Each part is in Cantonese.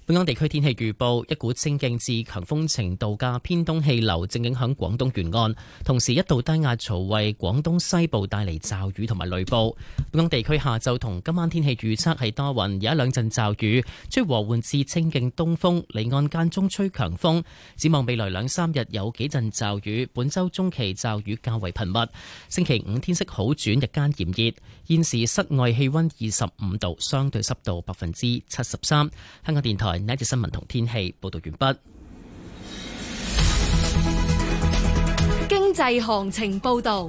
本港地區天氣預報，一股清勁至強風程度嘅偏東氣流正影響廣東沿岸，同時一道低壓槽為廣東西部帶嚟驟雨同埋雷暴。本港地區下晝同今晚天氣預測係多雲，有一兩陣驟雨，吹和緩至清勁東風，離岸間中吹強風。展望未來兩三日有幾陣驟雨，本週中期驟雨較為頻密。星期五天色好轉，日間炎熱。現時室外氣溫25度，相對濕度73%。香港電台呢節新聞同天氣報道完畢。 經濟行情報道。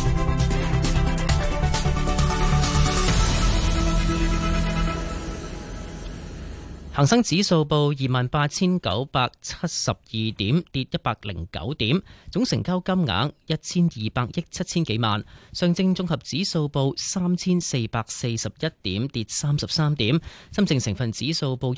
恒生指數報28,972點，跌109點，總成交金額1200億7千幾萬。上證綜合指數報3441點，跌33點。深證成分指數報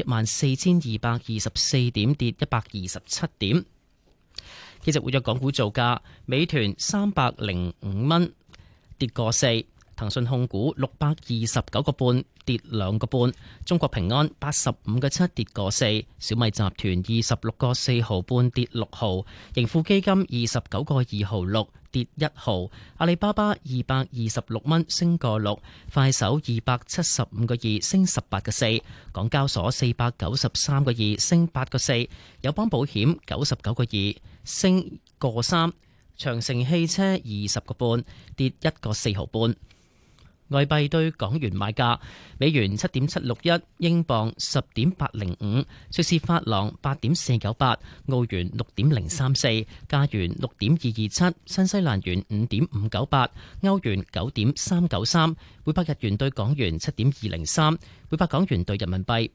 14,224點，跌127點。幾隻活躍港股造價：美團305蚊，跌個4。騰訊控股629個半，跌2個半；中國平安85個7，跌個4；小米集團26個4毫半，跌6毫；盈富基金29個2毫6，跌1毫；阿里巴巴226蚊，升個6；快手275個2，升18個4；港交所493個2，升8個4；友邦保險99個2，升個3；長城汽車20個半，跌1個4毫半。外幣對港元買價：美元7.761，英鎊10.805，瑞士法郎8.498，澳元6.034，加元6.227，新西蘭元5.598，歐元9.393，每百日元對港元7.203，每百港元對人民幣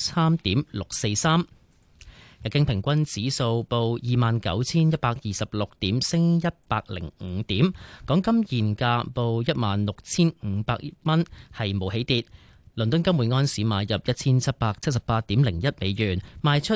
83.643。日經平均指數報29,126點，升105點。港金現價報16,500蚊，係冇起跌。倫敦金每安士買入1778.01美元，賣出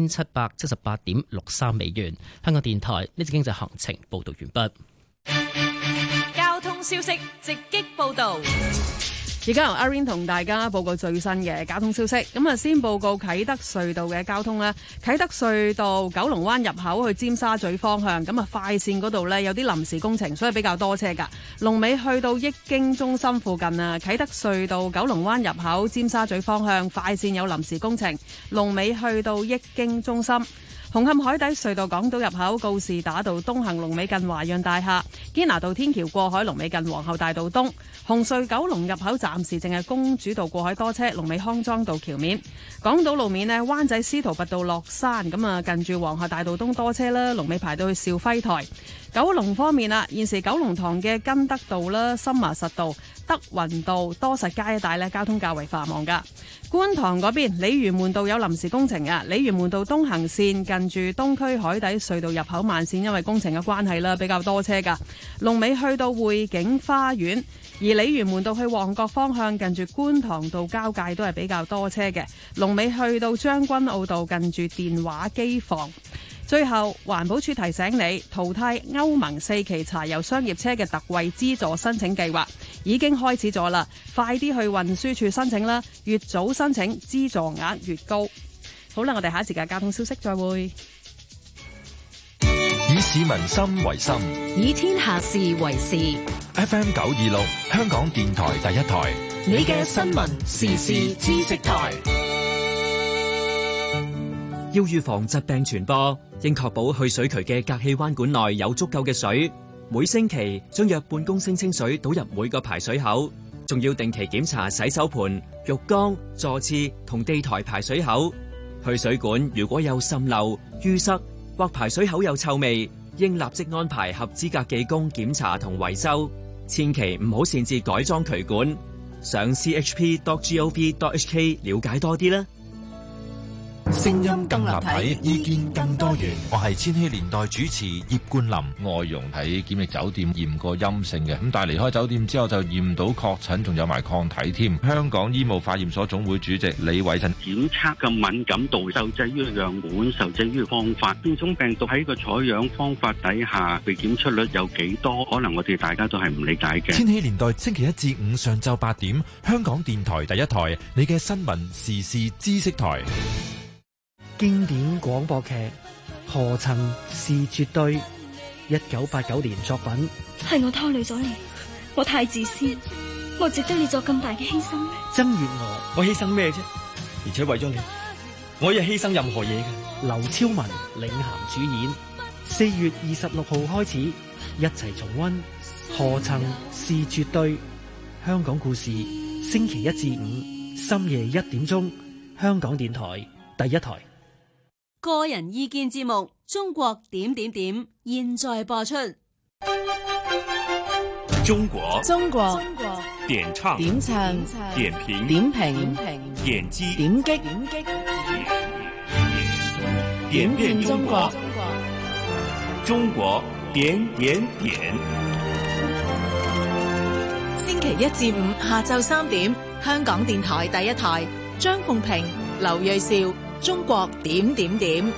1778.63美元。香港電台呢次經濟行情報道完畢。 交通消息直擊報道。 而家由阿 Rain 同大家報告最新嘅交通消息。咁啊，先報告啟德隧道嘅交通啦。啟德隧道九龍灣入口去尖沙咀方向，咁啊快線嗰度呢有啲臨時工程，所以比較多車㗎。龍尾去到益京中心附近啊。啟德隧道九龍灣入口尖沙咀方向快線有臨時工程，龍尾去到益京中心。紅磡海底隧道港島入口告士打道東行龍尾近華潤大廈，堅拿道天橋過海龍尾近皇后大道東。紅隧九龍入口暫時淨係公主道過海多車，龍尾康莊道橋面。港島路面呢，灣仔司徒拔道落山咁啊，近住皇后大道東多車啦，龍尾排到去兆輝台。九龍方面啦，現時九龍塘嘅根德道啦、森麻實道、德雲道、多實街一帶呢，交通較為繁忙噶。觀塘嗰邊鯉魚門道有臨時工程啊，鯉魚門道東行線近住東區海底隧道入口慢線，因為工程嘅關係啦，比較多車噶。龍尾去到匯景花園，而鯉魚門道去旺角方向近住觀塘道交界都係比較多車嘅。龍尾去到將軍澳道近住電話機房。最後，環保署提醒你，淘汰歐盟4期柴油商業車嘅特惠資助申請計劃已經開始咗啦，快啲去運輸署申請啦，越早申請資助額越高。好啦，我哋下一節嘅交通消息再會。 以市民心為心， 以天下事為事。 FM 926，香港電台第一台， 你嘅新聞時事知識台。 要預防疾病傳播，應確保去水渠嘅隔氣彎管內有足夠嘅水。每星期將約半公升清水倒入每個排水口，仲要定期檢查洗手盆、浴缸、坐廁同地台排水口。去水管如果有滲漏、淤塞或排水口有臭味，應立即安排合資格技工檢查同維修。千祈唔好擅自改裝渠管。上 chp.gov.hk 了解多啲啦。 聲音更立體，意見更多元。我係千禧年代主持葉冠霖。 外傭喺檢疫酒店驗過陰性嘅，咁但係離開酒店之後就驗到確診，仲有埋抗體添。香港醫務化驗所總會主席李偉振， 檢測嘅敏感度受制於樣本，受制於方法。變種病毒喺個採樣方法底下，被檢出率有幾多？可能我哋大家都係唔理解嘅。 千禧年代星期一至五上晝8點，香港電台第一台，你嘅新聞時事知識台。 經典廣播劇《何曾是絕對》，1989年作品。 係我拖累咗你，我太自私，我值得你做咁大嘅犧牲咩？ 曾月娥， 我犧牲咩啫？而且為咗你，我亦犧牲任何嘢嘅。 劉超文領銜主演，4月26號開始，一齊重溫《何曾是絕對》。香港故事，星期1至5深夜1點鐘，香港電台第一台。 個人意見節目《中國點點點》現在播出。 中國點唱點評點擊點遍中國，中國點點點。 星期1至5下晝3點，香港電台第一台，張鳳平、劉銳紹，中國點點點。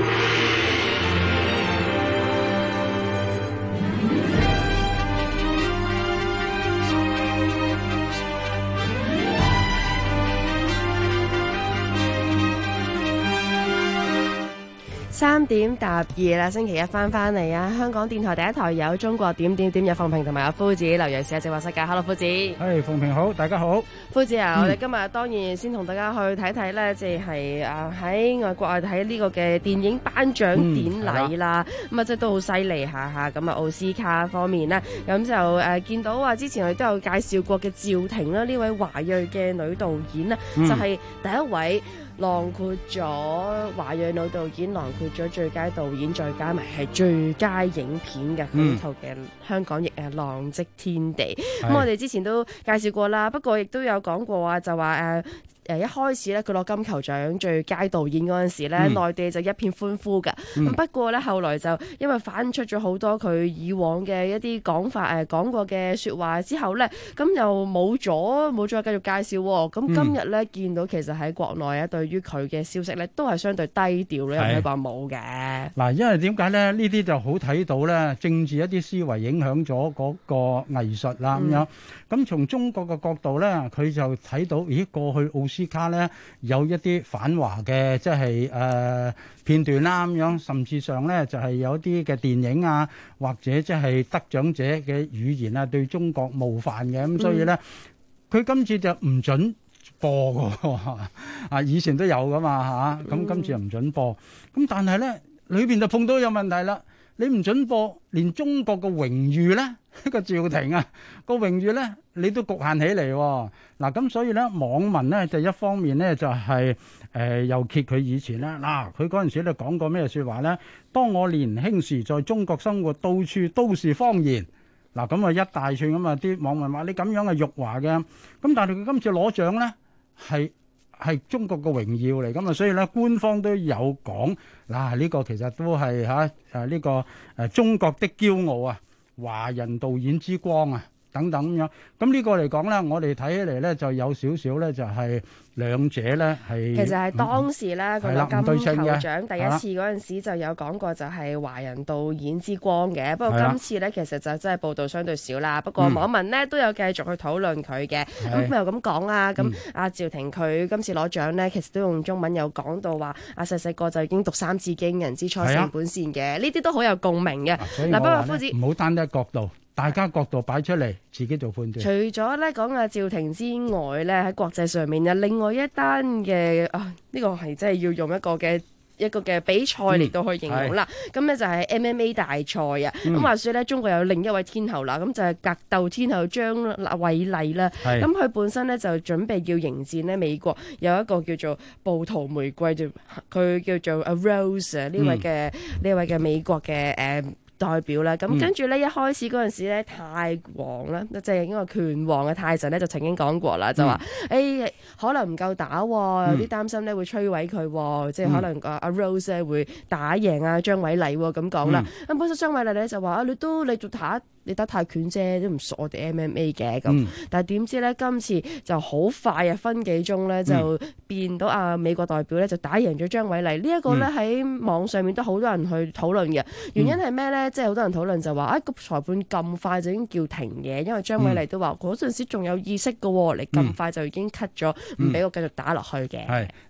3點踏2啦，星期一翻嚟啊！香港電台第一台有中國點點點，有鳳平同埋阿夫子，劉銳紹喺直播室嘅。Hello， 夫子。 係鳳平好，大家好。 夫子啊，我哋今日當然先同大家去睇睇咧，即係喺外國睇呢個嘅電影頒獎典禮啦。咁啊，即係都好犀利下。咁啊，奧斯卡方面呢，咁就見到話之前我哋都有介紹過嘅趙婷啦，呢位華裔嘅女導演呢，就係第一位囊括咗華裔女導演，囊括咗最佳導演，再加埋係最佳影片嘅呢套嘅香港譯《浪跡天地》。咁我哋之前都介紹過啦，不過亦都有講過啊，就話一開始咧，佢攞金球獎最佳導演嗰陣時咧，內地就一片歡呼嘅。不過咧，後來就因為反出咗好多佢以往嘅一啲講法講過嘅説話之後咧，咁又冇再繼續介紹。咁今日咧見到其實喺國內啊，對於佢嘅消息咧都係相對低調咧，又唔係話冇嘅。 嗱，因為點解咧？呢啲就好睇到咧，政治一啲思維影響咗嗰個藝術啦咁樣。咁從中國嘅角度咧，佢就睇到，咦，過去奧斯卡咧有一啲反華嘅即係片段啦咁樣，甚至上咧就係有啲嘅電影啊，或者即係得獎者嘅語言啊，對中國冒犯嘅咁，所以咧佢今次就唔準播㗎，以前都有㗎嘛嚇，咁今次又唔準播，咁但係咧裏邊就碰到有問題啦，你唔準播，連中國嘅榮譽咧，個趙婷啊個榮譽咧，你都局限起嚟喎。嗱，咁所以咧網民咧就一方面咧就係又揭佢以前咧，嗱，佢嗰陣時咧講過咩説話咧？當我年輕時在中國生活，到處都是方言。嗱，咁啊一大串咁啊，啲網民話你咁樣係辱華嘅。咁但係佢今次攞獎咧係中國嘅榮耀嚟，咁啊，所以咧官方都有講，嗱，呢個其實都係呢個中國的驕傲啊，華人導演之光啊等等咁樣。咁呢個嚟講咧，我哋睇起嚟咧就有少少咧就係兩者咧係其實係當時咧佢個金球獎第一次嗰陣時就有講過就係華人導演之光嘅。不過今次咧其實就真係報道相對少啦。不過網民咧都有繼續去討論佢嘅。咁又咁講啊，咁阿趙婷佢今次攞獎咧，其實都用中文有講到話細細個就已經讀三字經，人之初性本善嘅，呢啲都好有共鳴嘅。嗱，不過夫子唔好單一角度。大家角度擺出嚟，自己做判斷。 除咗咧講阿趙婷之外咧，喺國際上面有另外一單嘅呢個係真係要用一個嘅比賽嚟到去形容啦。咁咧就係 MMA 大賽啊。咁話說咧，中國有另一位天后啦，咁就係格鬥天后張偉麗啦。咁佢本身咧就準備要迎戰呢美國有一個叫做暴徒玫瑰，佢叫做 Rose 呢位嘅美國嘅代表啦，咁跟住咧一開始嗰陣時咧，泰王啦，即係呢個拳王嘅泰神咧，就曾經講過啦，就話可能唔夠打，有啲擔心咧會摧毀佢，即係可能阿 Rose 咧會打贏阿張偉麗咁講啦。咁本身張偉麗咧就話你做你打泰拳啫，都唔熟我哋 MMA 嘅咁。但係點知咧，今次就好快啊，分幾鐘咧就變到美國代表咧就打贏咗張偉麗。呢一個咧喺網上面都好多人去討論嘅。原因係咩咧？即係好多人討論就話個裁判咁快就已經叫停嘅，因為張偉麗都話嗰陣時仲有意識嘅喎，你咁快就已經 cut 咗，唔俾我繼續打落去嘅。 係嗱。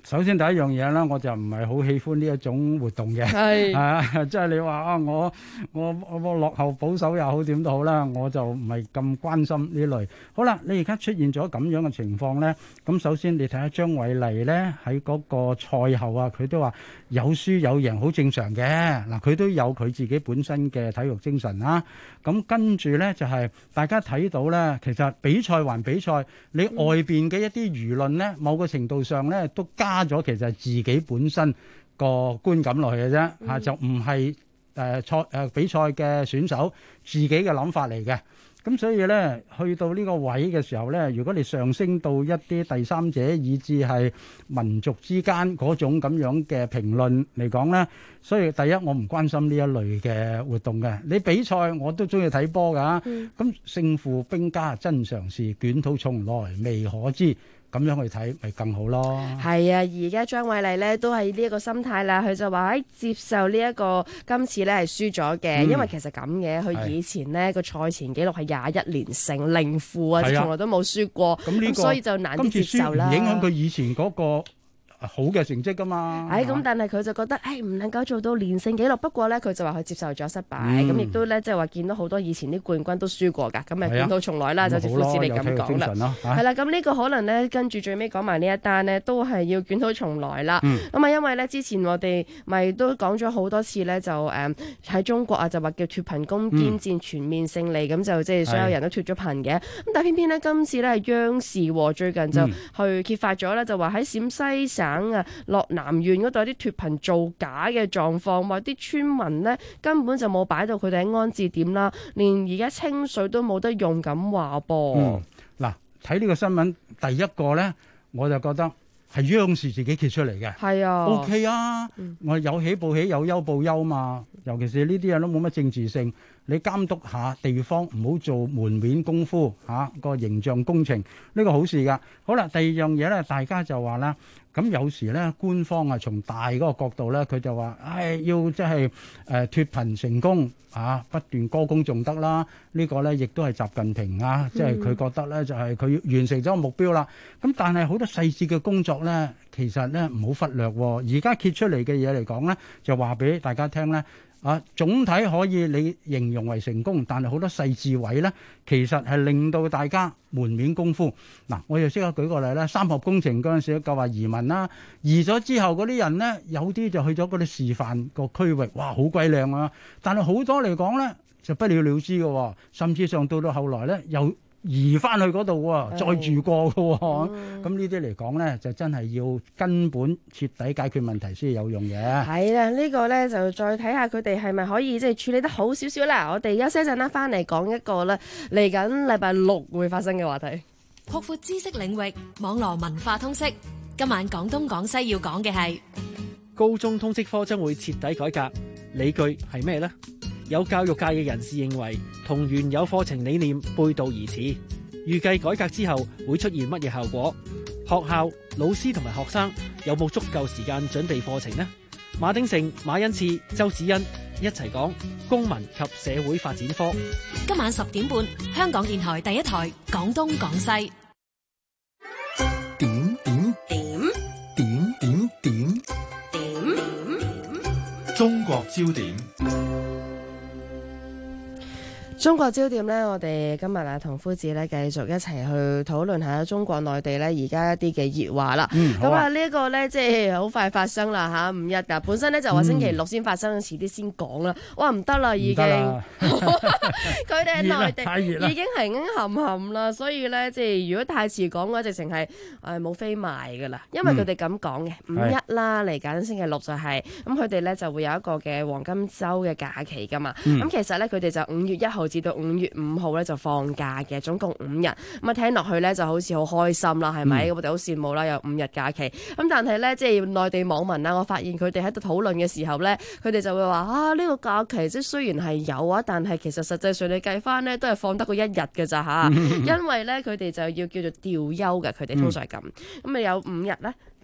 首先第一樣嘢咧，我就唔係好喜歡呢一種活動嘅，係即係你話啊，我落後保守又好點都好啦，我就唔係咁關心呢類。好啦，你而家出現咗咁樣嘅情況咧，咁首先你睇下張偉麗咧喺嗰個賽後啊，佢都話有輸有贏好正常嘅，嗱佢都有佢自己本身嘅體育精神啦。咁跟住咧就係大家睇到咧，其實比賽還比賽，你外邊嘅一啲輿論咧，某個程度上咧都加咗其實係自己本身個觀感落去嘅啫，嚇就唔係比賽嘅選手自己嘅諗法嚟嘅。咁所以咧，去到呢個位嘅時候咧，如果你上升到一啲第三者，以至係民族之間嗰種咁樣嘅評論嚟講咧，所以第一我唔關心呢一類嘅活動嘅。你比賽我都中意睇波㗎，咁勝負兵家真常事，捲土重來未可知。咁樣去睇咪更好咯。 係啊，而家張偉麗呢都係呢一個心態啦。佢就話喺接受呢一個今次呢係輸咗嘅，因為其實咁嘅，佢以前呢個賽前紀錄係21連勝0負啊，從來都冇輸過。咁所以就難啲接受啦。 影響佢以前嗰個好嘅成績㗎嘛。 咁但係佢就覺得唔能夠做到連勝紀錄。不過呢，佢就話佢接受咗失敗，咁亦都呢，即係話見到好多以前啲冠軍都輸過㗎，咁咪捲土重來啦。就似富士你咁講啦，係啦。咁呢個可能呢，跟住最尾講埋呢一單呢，都係要捲土重來啦。咁因為呢，之前我哋咪都講咗好多次呢，就喺中國啊，就話叫脫貧攻堅戰全面勝利，咁就即係所有人都脫咗貧嘅。咁但係偏偏呢，今次呢，係央視最近就去揭發咗呢，就話喺陝西省落南縣嗰度有啲脫貧造假嘅狀況，話啲村民呢根本就冇擺到佢哋喺安置點啦，連而家清水都冇得用咁話噃。 嗱，睇呢個新聞，第一個呢，我就覺得係央視自己揭出嚟嘅。 係啊 ，OK 啊，我有喜報喜，有憂報憂嘛。尤其是呢啲嘢都冇乜政治性，你監督下地方，唔好做門面功夫個形象工程，呢個好事㗎。好啦，第二樣嘢咧，大家就話啦，咁有時咧官方啊，從大嗰個角度咧，佢就話，要即係脫貧成功不斷歌功頌德啦。呢個咧亦都係習近平即係佢覺得咧就係佢完成咗個目標啦。咁但係好多細節嘅工作咧，其實咧唔好忽略。而家揭出嚟嘅嘢嚟講咧，就話俾大家聽咧。總體可以你形容為成功，但係好多細緻位呢，其實係令到大家門面功夫。嗱，我又識得舉個例啦，三峽工程嗰陣時都夠話移民啦，移咗之後嗰啲人呢，有啲就去咗嗰啲示範個區域，哇，好鬼靚啊！但係好多嚟講呢，就不了了之嘅，甚至上到後來呢，又移翻去嗰度喎，再住過嘅喎，咁呢啲嚟講咧，就真係要根本徹底解決問題先有用嘅。 係啦，呢個咧就再睇下佢哋係咪可以即係處理得好少少啦。我哋休息一陣啦，翻嚟講一個咧嚟緊禮拜六會發生嘅話題。 擴闊知識領域，網絡文化通識。今晚廣東廣西要講嘅係高中通識科將會徹底改革，理據係咩呢？有教育界嘅人士認為，同原有課程理念背道而馳。預計改革之後會出現乜嘢效果？學校、老師同埋學生有冇足夠時間準備課程呢？馬鼎盛、馬恩賜、周子欣一齊講公民及社會發展科。 今晚10點半，香港電台第一台廣東廣西。 點中國焦點。 中國焦點呢，我哋今日同夫子呢繼續一齊去討論下中國內地呢而家一啲嘅熱話啦。咁呢一個呢，即係好快發生啦嚇，5日㗎。本身呢就話星期六先發生，遲啲先講啦。哇，唔得啦，已經佢哋喺內地已經係冚冚啦，所以呢，即係如果太遲講嘅話，直情係冇飛賣㗎啦。因為佢哋咁講嘅5一啦，嚟緊星期六就係咁，佢哋呢就會有一個嘅黃金週嘅假期㗎嘛。咁其實呢，佢哋就5月1號至到5月5號咧就放假嘅，總共5日。咁聽落去咧就好似好開心啦，係咪？我哋好羨慕啦，有5日假期。咁但係咧，即係內地網民啦，我發現佢哋喺度討論嘅時候咧，佢哋就會話呢個假期即係雖然係有啊，但係其實實際上你計翻咧都係放得個1日嘅咋嚇。因為咧佢哋就要叫做調休嘅，佢哋通常係咁。咁有5日咧。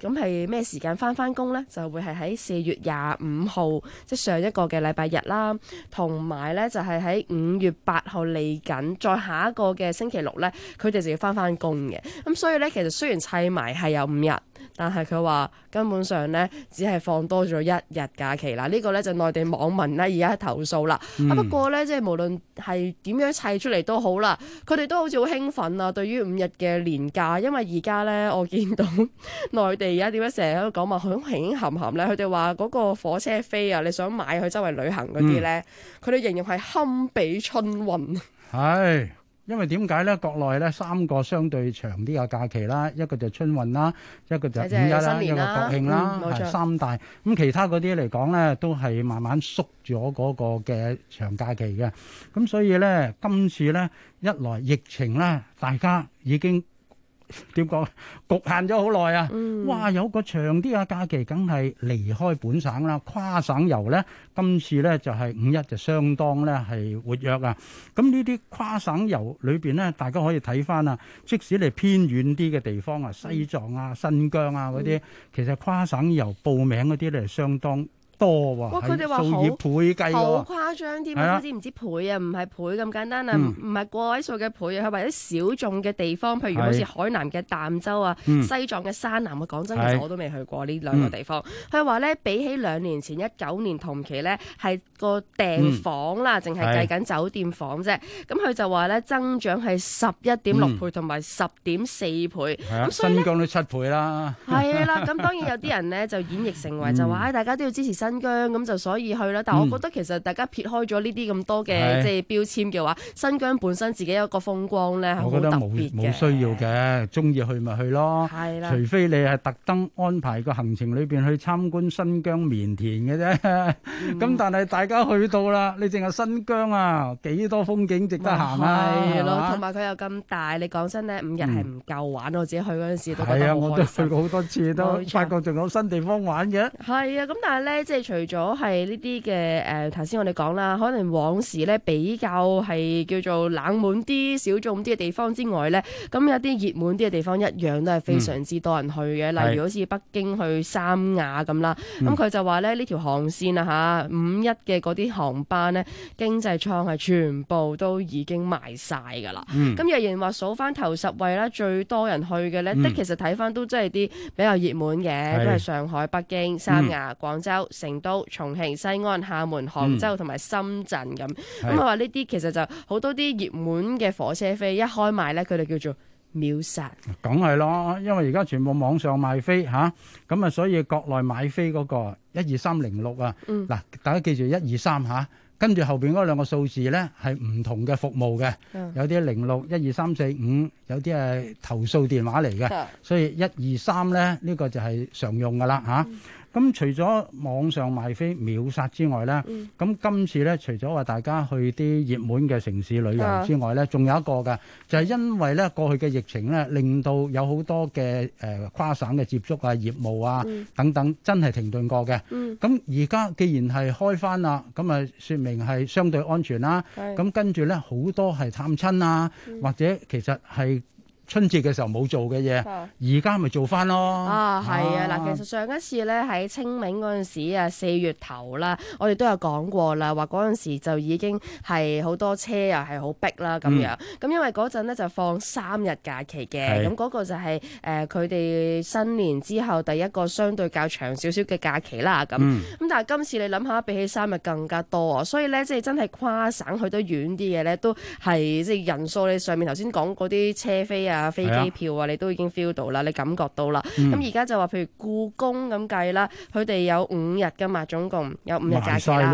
咁係咩時間翻工呢？就會係喺4月25號，即係上一個嘅禮拜日啦，同埋呢就係喺5月8號嚟緊，再下一個嘅星期六呢，佢哋就要翻工嘅。咁所以呢，其實雖然砌埋係有5日，但係佢話根本上呢，只係放多咗1日假期啦。呢個呢，就內地網民呢而家投訴啦。不過呢，即係無論係點樣砌出嚟都好啦，佢哋都好似好興奮啊！對於5日嘅年假，因為而家呢，我見到內地而家點樣成日喺度講話好興冚冚咧，佢哋話嗰個火車飛啊，你想買去周圍旅行嗰啲呢，佢哋形容係堪比春運。 係。因為點解咧？國內咧3個相對長啲嘅假期啦，一個就春運啦，一個就5一啦，一個國慶啦，係3大。咁其他嗰啲嚟講咧，都係慢慢縮咗嗰個嘅長假期嘅。咁所以咧，今次咧一來疫情咧，大家已經點講局限咗好耐啊！哇，有個長啲嘅假期，梗係離開本省啦，跨省遊咧。今次咧就係5一就相當咧係活躍啊！咁呢啲跨省遊裏邊咧，大家可以睇翻啊。即使你偏遠啲嘅地方啊，西藏啊、新疆啊嗰啲，其實跨省遊報名嗰啲咧係相當多喎， 佢哋話數以倍計喎， 好誇張添啊！唔知倍啊，唔係倍咁簡單啊，唔係個位數嘅倍啊，係為咗小眾嘅地方，譬如好似海南嘅儋州啊、西藏嘅山南啊。講真，其實我都未去過呢兩個地方。佢話咧，比起2年前19年同期咧，係個訂房啦，淨係計緊酒店房啫。咁佢就話咧，增長係11.6倍同埋10.4倍。咁所以新疆都7倍啦。 係啦，咁當然有啲人咧就演繹成為就話，大家都要支持新疆，咁就所以去啦。但係我覺得其實大家撇開咗呢啲咁多嘅即係標籤嘅話，新疆本身自己有一個風光咧係好特別嘅。 冇需要嘅，中意去咪去咯。係啦，除非你係特登安排個行程裏邊去參觀新疆棉田嘅啫。咁但係大家去到啦，你淨係新疆啊，幾多風景值得行啊？ 係咯，同埋佢又咁大，你講真咧，5日係唔夠玩。我自己去嗰陣時都覺得好開心。係啊，我都去過好多次，都發覺仲有新地方玩嘅。係啊，咁但係咧，即係除咗係呢啲嘅頭先我哋講啦，可能往時咧比較係叫做冷門啲、小眾啲嘅地方之外咧，咁有啲熱門啲嘅地方一樣都係非常之多人去嘅。例如好似北京去三亞咁啦，咁佢就話咧呢條航線啊嚇，5一嘅嗰啲航班咧，經濟艙係全部都已經賣晒㗎啦。咁若然話數翻頭10位啦，最多人去嘅咧，其實睇翻都真係啲比較熱門嘅，都係上海、北京、三亞、廣州、成都、重慶、西安、廈門、杭州同埋深圳咁。咁佢話呢啲其實就好多啲熱門嘅火車飛一開賣咧，佢哋叫做秒殺。 梗係咯，因為而家全部網上賣飛嚇，咁啊所以國內買飛嗰個12306啊，嗱大家記住123嚇。跟住後邊嗰兩個數字咧係唔同嘅服務嘅，有啲06、12345，有啲係投訴電話嚟嘅，所以123咧呢個就係常用噶啦嚇。咁除咗網上賣飛秒殺之外咧，咁今次咧除咗話大家去啲熱門嘅城市旅遊之外咧，仲有一個嘅，就係因為咧過去嘅疫情咧，令到有好多嘅跨省嘅接觸啊、業務啊等等，真係停頓過嘅。咁而家既然係開返啦，咁啊説明係相對安全啦。咁跟住咧好多係探親啊，或者其實係春節嘅時候冇做嘅嘢，而家咪做翻咯。 係啊，嗱，其實上一次咧喺清明嗰陣時啊，4月頭啦，我哋都有講過啦，話嗰陣時就已經係好多車啊，係好逼啦咁樣。咁因為嗰陣咧就放3日假期嘅，咁嗰個就係佢哋新年之後第一個相對較長少少嘅假期啦。咁但係今次你諗下，比起3日更加多啊，所以咧即係真係跨省去得遠啲嘅咧，都係即係人數你上面頭先講嗰啲車飛啊、飛機票啊，你都已經 feel 到啦，你感覺到啦。咁而家就話譬如故宮咁計啦，佢哋有5日㗎嘛，總共有5日假期啦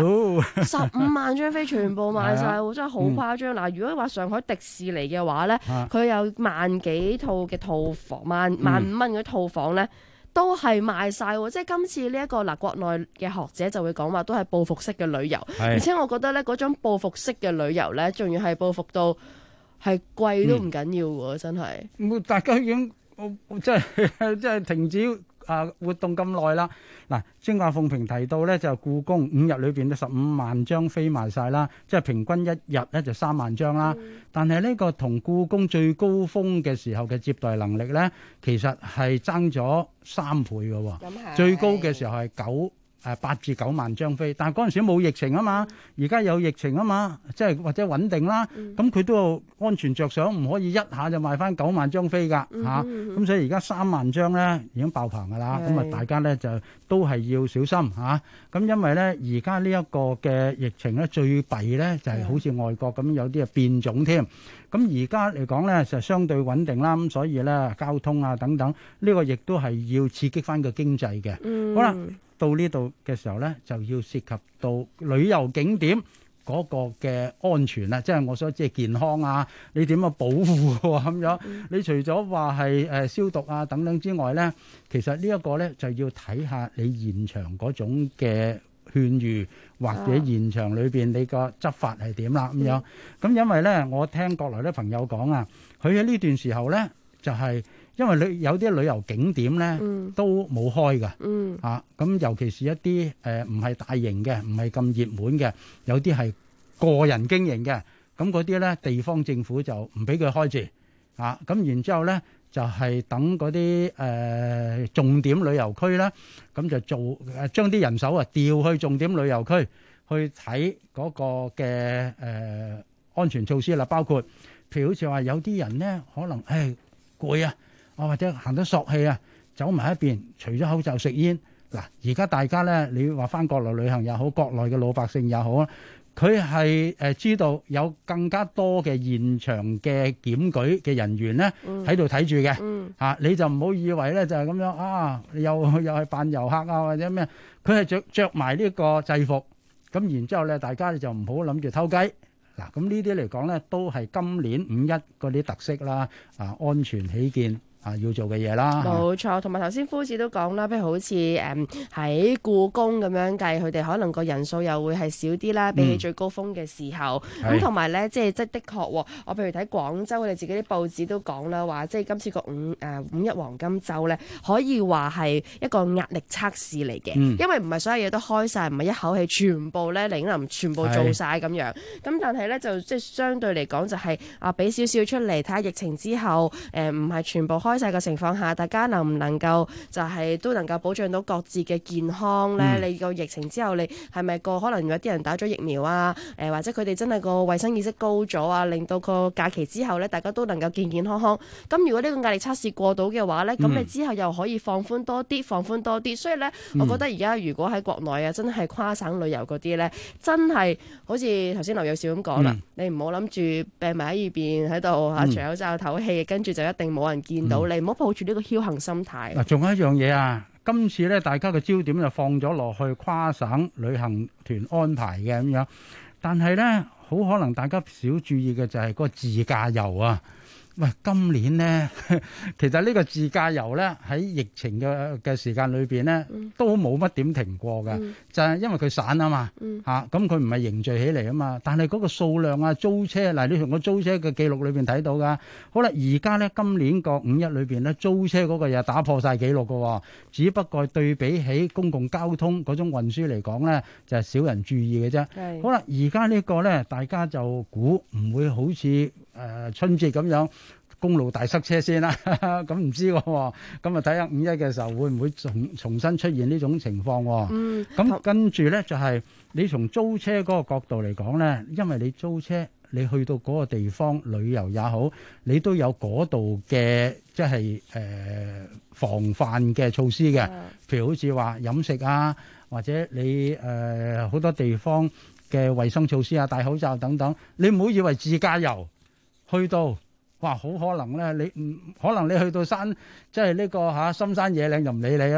，15萬張飛全部賣晒，真係好誇張。嗱，如果話上海迪士尼嘅話咧，佢有萬幾套嘅套房，萬5蚊嗰啲套房咧，都係賣晒。即係今次呢一個嗱，國內嘅學者就會講話都係報復式嘅旅遊，而且我覺得咧嗰種報復式嘅旅遊咧，仲要係報復到係貴都唔緊要喎，真係。 大家已經即係停止活動咁耐啦。嗱，正話鳳平提到咧，就故宮5日裏邊咧15萬張飛賣晒啦，即係平均一日咧就3萬張啦。但係呢個同故宮最高峰嘅時候嘅接待能力咧，其實係爭咗3倍嘅喎。最高嘅時候係8至9萬張飛，但係嗰陣時冇疫情啊嘛，而家有疫情啊嘛，即係或者穩定啦，咁佢都要安全着想，唔可以一下就賣翻9萬張飛㗎嚇，咁所以而家3萬張咧已經爆棚㗎啦，咁啊大家咧就都係要小心嚇，咁因為咧而家呢一個嘅疫情咧最弊咧就係好似外國咁有啲啊變種添，咁而家嚟講咧就相對穩定啦，咁所以咧交通啊等等呢個亦都係要刺激翻個經濟嘅，好啦。到呢度嘅時候咧，就要涉及到旅遊景點嗰個嘅安全啦，即係我所指嘅健康啊，你點樣保護咁樣？你除咗話係消毒啊等等之外咧，其實呢一個咧就要睇下你現場嗰種嘅勸喻，或者現場裏邊你個執法係點啦咁樣。咁因為咧，我聽國內啲朋友講啊，佢喺呢段時候咧就係。因為有啲旅遊景點咧都冇開㗎，咁尤其是一啲唔係大型嘅，唔係咁熱門嘅，有啲係個人經營嘅，咁嗰啲咧地方政府就唔俾佢開住，咁然之後咧就係等嗰啲重點旅遊區啦，咁就將啲人手調去重點旅遊區去睇嗰個嘅安全措施啦，包括譬如好似話有啲人咧可能攰啊。或者行得索氣啊，走埋一邊，除咗口罩食煙。嗱，而家大家咧，你話翻國內旅行又好，國內嘅老百姓也好啦，佢係知道有更加多嘅現場嘅檢舉嘅人員咧喺度睇住嘅。你就唔好以為咧就係咁樣啊，又係扮遊客啊或者咩，佢係着埋呢個制服，咁然之後咧，大家就唔好諗住偷雞。嗱，咁呢啲嚟講咧，都係今年5·1嗰啲特色啦，安全起見。要做嘅嘢啦， 冇錯。同埋頭先夫子都講啦，譬如好似喺故宮咁樣計，佢哋可能個人數又會係少啲啦，比起最高峰嘅時候。咁同埋咧，即係的確，我譬如睇廣州，佢哋自己啲報紙都講啦，話即係今次個5·1黃金週咧，可以話係一個壓力測試嚟嘅，因為唔係所有嘢都開晒，唔係一口氣全部咧令人全部做晒咁樣。咁但係咧就即係相對嚟講就係俾少少出嚟睇下疫情之後，唔係全部開晒嘅情況下，大家能唔能夠就係都能夠保障到各自嘅健康咧？你個疫情之後，你係咪可能有啲人打咗疫苗啊？或者佢哋真係個衛生意識高咗啊，令到個假期之後咧，大家都能夠健健康康。咁如果呢個壓力測試過到嘅話咧，咁你之後又可以放寬多啲。所以咧，我覺得而家如果喺國內啊，真係跨省旅遊嗰啲咧，真係好似頭先劉銳紹咁講啦，你唔好諗住病埋喺邊喺度除口罩唞氣，跟住就一定冇人見到你，唔好抱住呢個僥倖心態。 嗱，仲有一樣嘢啊，今次咧大家嘅焦點就放咗落去跨省旅行團安排嘅咁樣，但係咧好可能大家少注意嘅就係個自駕遊啊。喂，今年咧，其實呢個自駕遊咧喺疫情嘅時間裏邊咧，都冇乜點停過嘅，就係因為佢散啊嘛，咁佢唔係凝聚起嚟啊嘛。但係嗰個數量啊，租車嗱，你從個租車嘅記錄裏邊睇到㗎。好啦，而家咧今年個5·1裏邊咧，租車嗰個又打破晒記錄㗎，只不過對比起公共交通嗰種運輸嚟講咧，就係少人注意嘅啫。好啦，而家呢個咧，大家就估唔會好似春節咁樣公路大塞車先啦，咁唔知喎，咁啊睇下5·1嘅時候會唔會重新出現呢種情況喎？咁跟住咧就係你從租車嗰個角度嚟講咧，因為你租車你去到嗰個地方旅遊也好，你都有嗰度嘅即係防範嘅措施嘅，譬如好似話飲食啊，或者你好多地方嘅衛生措施啊，戴口罩等等，你唔好以為自駕遊去到。哇！好可能咧，可能你去到山，即係呢個深山野嶺就唔理你啦。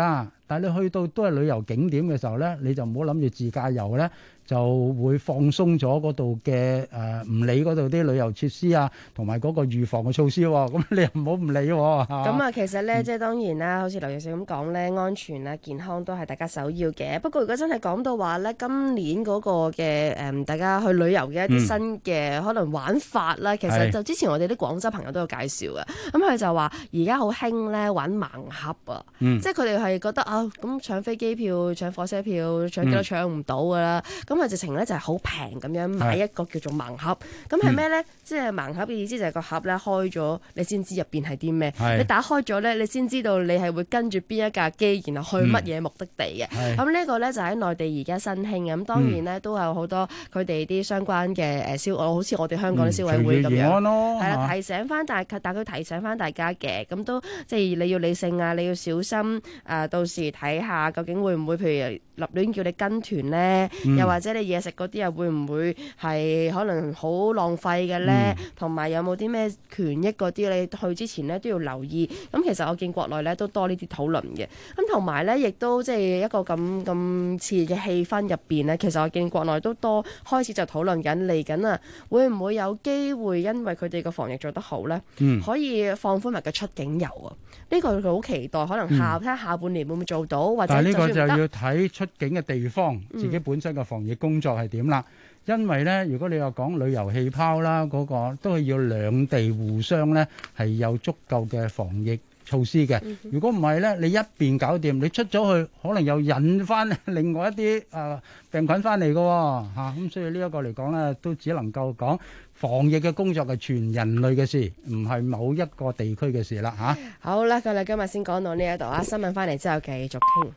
但係你去到都係旅遊景點嘅時候咧，你就唔好諗住自駕遊咧，就會放鬆咗嗰度嘅唔理嗰度啲旅遊設施啊，同埋嗰個預防嘅措施喎。咁你又唔好唔理喎。 咁啊，其實咧，即係當然啦，好似劉銳紹咁講咧，安全啊、健康都係大家首要嘅。不過如果真係講到話咧，今年嗰個嘅大家去旅遊嘅一啲新嘅可能玩法啦，其實就之前我哋啲廣州朋友都有介紹嘅。咁佢就話而家好興咧玩盲盒啊，即係佢哋係覺得啊，咁搶飛機票、搶火車票、搶幾多搶唔到㗎啦。咁啊，直情咧就係好平咁樣買一個叫做盲盒。咁係咩咧？即係盲盒嘅意思就係個盒咧開咗，你先知入邊係啲咩。你打開咗咧，你先知道你係會跟住邊一架機，然後去乜嘢目的地嘅。咁呢個咧就喺內地而家新興嘅。咁當然咧都有好多佢哋啲相關嘅好似我哋香港啲消委會咁樣，係啦，提醒翻但佢提醒翻大家嘅。咁都即係你要理性啊，你要小心到時睇下究竟會唔會譬如立亂叫你跟團咧，又或者你嘢食嗰啲啊會唔會係可能好浪費嘅咧？同埋有冇啲咩權益嗰啲，你去之前咧都要留意。咁其實我見國內咧都多呢啲討論嘅。咁同埋咧，亦都即係一個咁熾熱嘅氣氛入邊咧，其實我見國內都多開始就討論緊嚟緊啊，會唔會有機會因為佢哋個防疫做得好咧，可以放寬埋個出境遊啊？呢個佢好期待，可能睇下下半年會唔會做到，或者但係呢個就要睇出境嘅地方自己本身嘅防疫工作係點啦。因為咧，如果你話講旅遊氣泡啦，嗰個都係要兩地互相咧係有足夠嘅防疫措施嘅。如果唔係咧，你一邊搞掂，你出咗去可能又引翻另外一啲病菌翻嚟嘅喎嚇。咁所以呢一個嚟講咧，都只能夠講防疫嘅工作係全人類嘅事，唔係某一個地區嘅事啦嚇。 好啦，咁你今日先講到呢一度啊，新聞翻嚟之後繼續傾。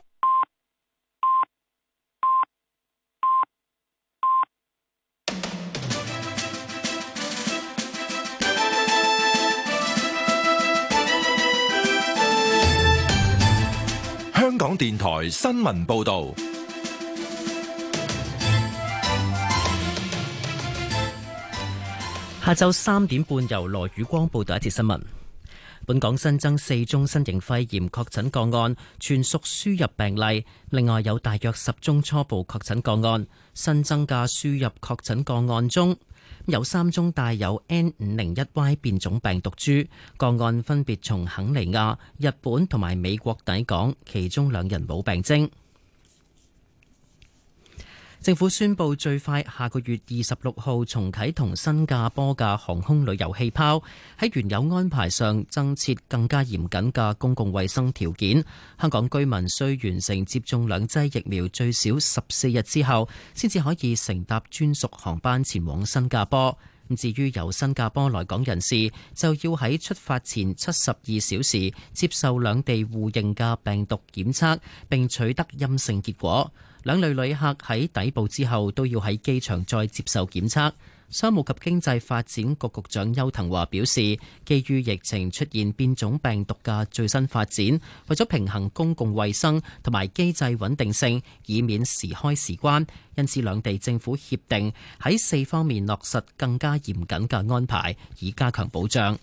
香港電台新聞報道， 下晝3點半由羅宇光報道一節新聞。本港新增4宗新型肺炎確診個案，全屬輸入病例。另外有大約10宗初步確診個案。新增嘅輸入確診個案中，有3宗帶有 N501Y 變種病毒株，個案分別從肯尼亞、日本同埋美國抵港，其中2人冇病徵。政府宣布最快下個月26號重啟同新加坡嘅航空旅遊氣泡，喺原有安排上增設更加嚴謹嘅公共衛生條件。香港居民需完成接種2劑疫苗最少14日之後，先至可以乘搭專屬航班前往新加坡。至於由新加坡來港人士，就要喺出發前72小時接受兩地互認嘅病毒檢測，並取得陰性結果。兩類旅客喺抵埗之後都要喺機場再接受檢測。商務及經濟發展局局長邱騰華表示，基於疫情出現變種病毒嘅最新發展，為咗平衡公共衛生同埋機制穩定性，以免時開時關，因此兩地政府協定喺4方面落實更加嚴謹嘅安排，以加強保障。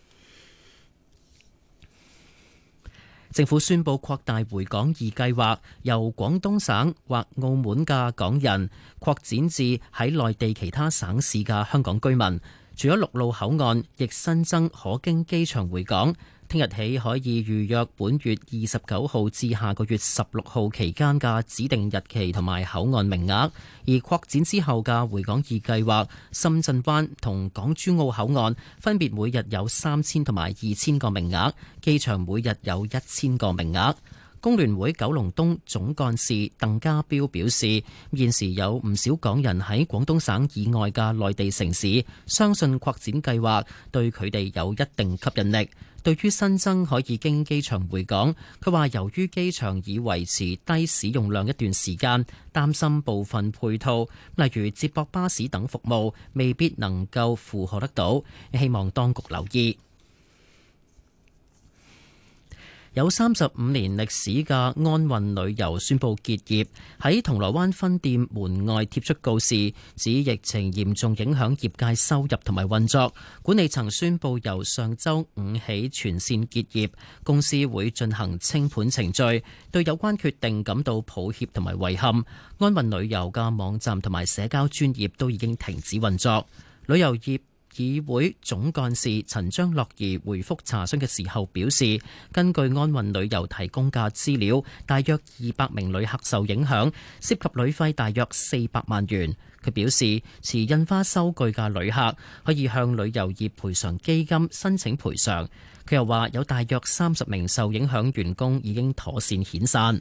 政府宣布擴大回港易計劃，由廣東省或澳門嘅港人擴展至喺內地其他省市嘅香港居民。除咗陸路口岸，亦新增可經機場回港。聽日起可以預約本月29號至下個月16號期間嘅指定日期同埋口岸名額。而擴展之後嘅回港易計劃，深圳灣同港珠澳口岸分別每日有3000同埋2000個名額，機場每日有1000個名額。工聯會九龍東總幹事鄧家彪表示，現時有唔少港人喺廣東省以外嘅內地城市，相信擴展計劃對佢哋有一定吸引力。對於新增可以經機場回港，佢話由於機場已維持低使用量一段時間，擔心部分配套，例如接駁巴士等服務，未必能夠負荷得到，希望當局留意。 有35年歷史嘅安運旅遊宣布結業，喺銅鑼灣分店門外貼出告示，指疫情嚴重影響業界收入同埋運作。管理層宣布由上週5起全線結業，公司會進行清盤程序，對有關決定感到抱歉同埋遺憾。安運旅遊嘅網站同埋社交專頁都已經停止運作。旅遊業議會總幹事陳張樂怡回覆查詢嘅時候表示，根據安運旅遊提供嘅資料，大約200名旅客受影響，涉及旅費大約400萬元。佢表示，持印花收據嘅旅客可以向旅遊業賠償基金申請賠償。佢又話，有大約30名受影響員工已經妥善遣散。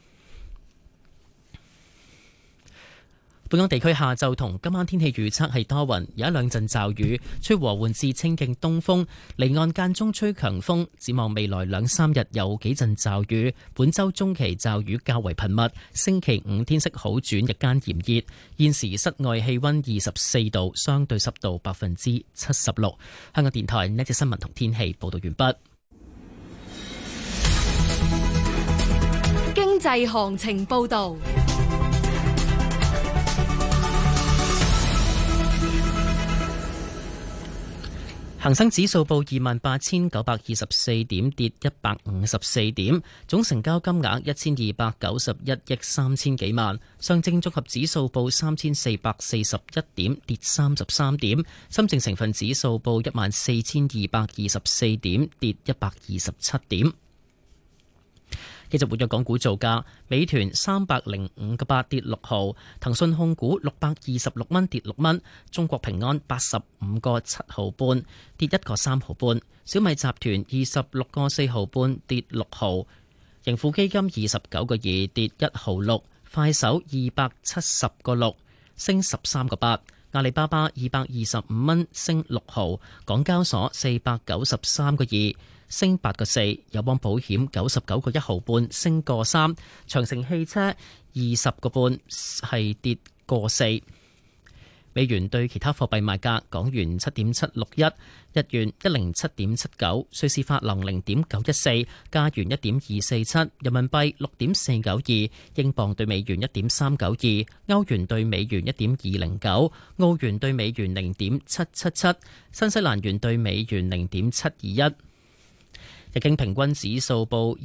本港地區下晝同今晚天氣預測係多雲，有一兩陣驟雨，吹和緩至清勁東風，離岸間中吹強風。展望未來2-3日有幾陣驟雨，本週中期驟雨較為頻密。星期5天色好轉，日間炎熱。現時室外氣溫24度，相對濕度76%。香港電台呢節新聞同天氣報道完畢。 經濟行情報道。 恒生指數報28,924點，跌154點，總成交金額1291億3000幾萬。上證綜合指數報3441點，跌33點。深證成分指數報14224點，跌127點。繼續活躍港股造價，美團305個8跌6毫，騰訊控股626蚊跌6蚊，中國平安85個7毫半跌1個3毫半，小米集團26個4毫半跌6毫，盈富基金29個2跌1毫6，快手270個6升13個8，阿里巴巴225蚊升6毫，港交所493個2升8個4，友邦保險99個1毫半升個3，長城汽車20個半係跌個4。美元對其他貨幣賣價：港元7.761，日元107.79，瑞士法郎0.914，加元1.247，人民幣6.492，英鎊對美元1.392，歐元對美元1.209，澳元對美元0.777，新西蘭元對美元0.721。日經平均指數報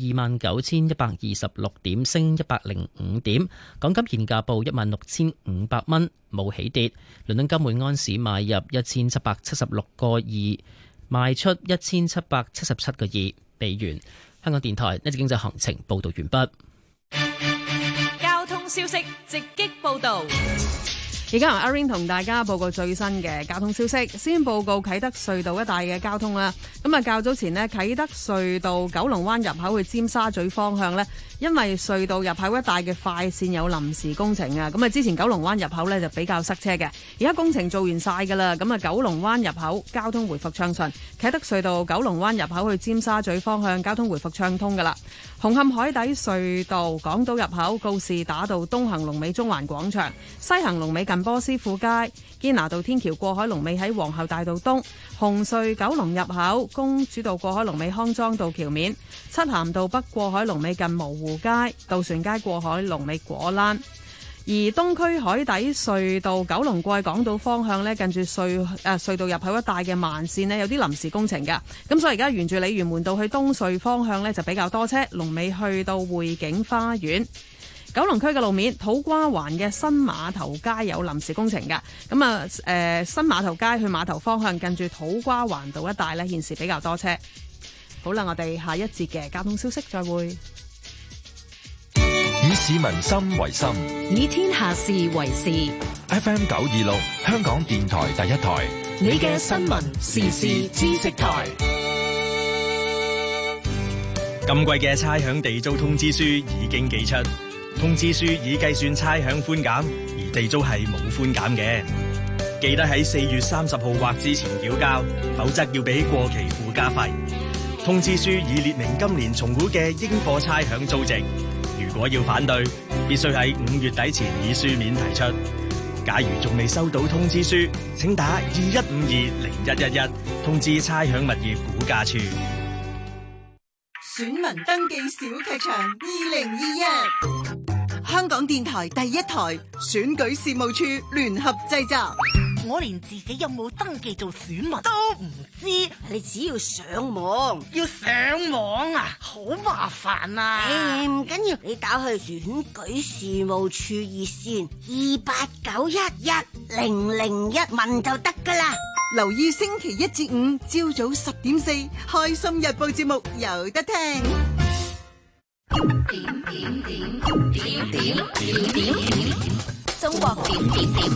29,126點，升105點。港金現價報16,500蚊，冇起跌。倫敦金每安士買入1776個2，賣出1777個2美元。香港電台呢節經濟行情報道完畢。 交通消息直擊報道。 而家由阿 Rain 同大家報告最新嘅交通消息。先報告啟德隧道一帶嘅交通啦。咁啊，較早前呢，啟德隧道九龍灣入口去尖沙咀方向呢，因為隧道入口一帶嘅快線有臨時工程啊。咁啊，之前九龍灣入口呢就比較塞車嘅，而家工程做完晒㗎啦。咁啊，九龍灣入口交通回復暢順，啟德隧道九龍灣入口去尖沙咀方向交通回復暢通㗎啦。紅磡海底隧道港島入口告士打道東行龍尾中環廣場，西行龍尾近波斯富街，堅拿道天橋過海龍尾喺皇后大道東，紅隧九龍入口公主道過海龍尾康莊道橋面，漆咸道北過海龍尾近蕪湖街，渡船街過海龍尾果欄。而東區海底隧道九龍過去港島方向呢，近住隧道入口一帶嘅慢線呢，有啲臨時工程㗎，咁所以而家沿住鯉魚門道去東隧方向呢，就比較多車，龍尾去到匯景花園。九龍區嘅路面，土瓜灣嘅新碼頭街有臨時工程㗎，咁啊新碼頭街去碼頭方向近住土瓜灣道一帶呢，現時比較多車。好啦，我哋下一節嘅交通消息再會。 以市民心為心， 以天下事為事。 FM 926，香港電台第一台， 你嘅新聞時事知識台。 今季嘅差餉地租通知書已經寄出，通知書已計算差餉寬減，而地租係冇寬減嘅。記得喺4月30號或之前繳交，否則要俾過期附加費。通知書已列明今年重估嘅應課差餉租值。如果要反對，必須喺5月底前以書面提出。假如仲未收到通知書，請打21520111通知差餉物業估價處。 選民登記小劇場2021，香港電台第一台選舉事務處聯合製作。 我連自己有冇登記做選民都唔知，你只要上網，要上網啊，好麻煩啊！唔緊要，你打去選舉事務處熱線28911001問就得噶啦。 留意星期1至5朝早10:04，開心日報節目有得聽。 中國點點點。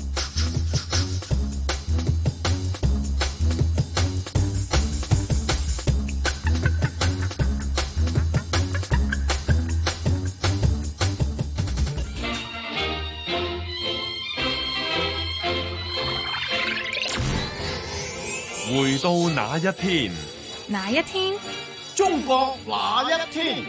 回到那一天， 哪一天？ 中國那一天？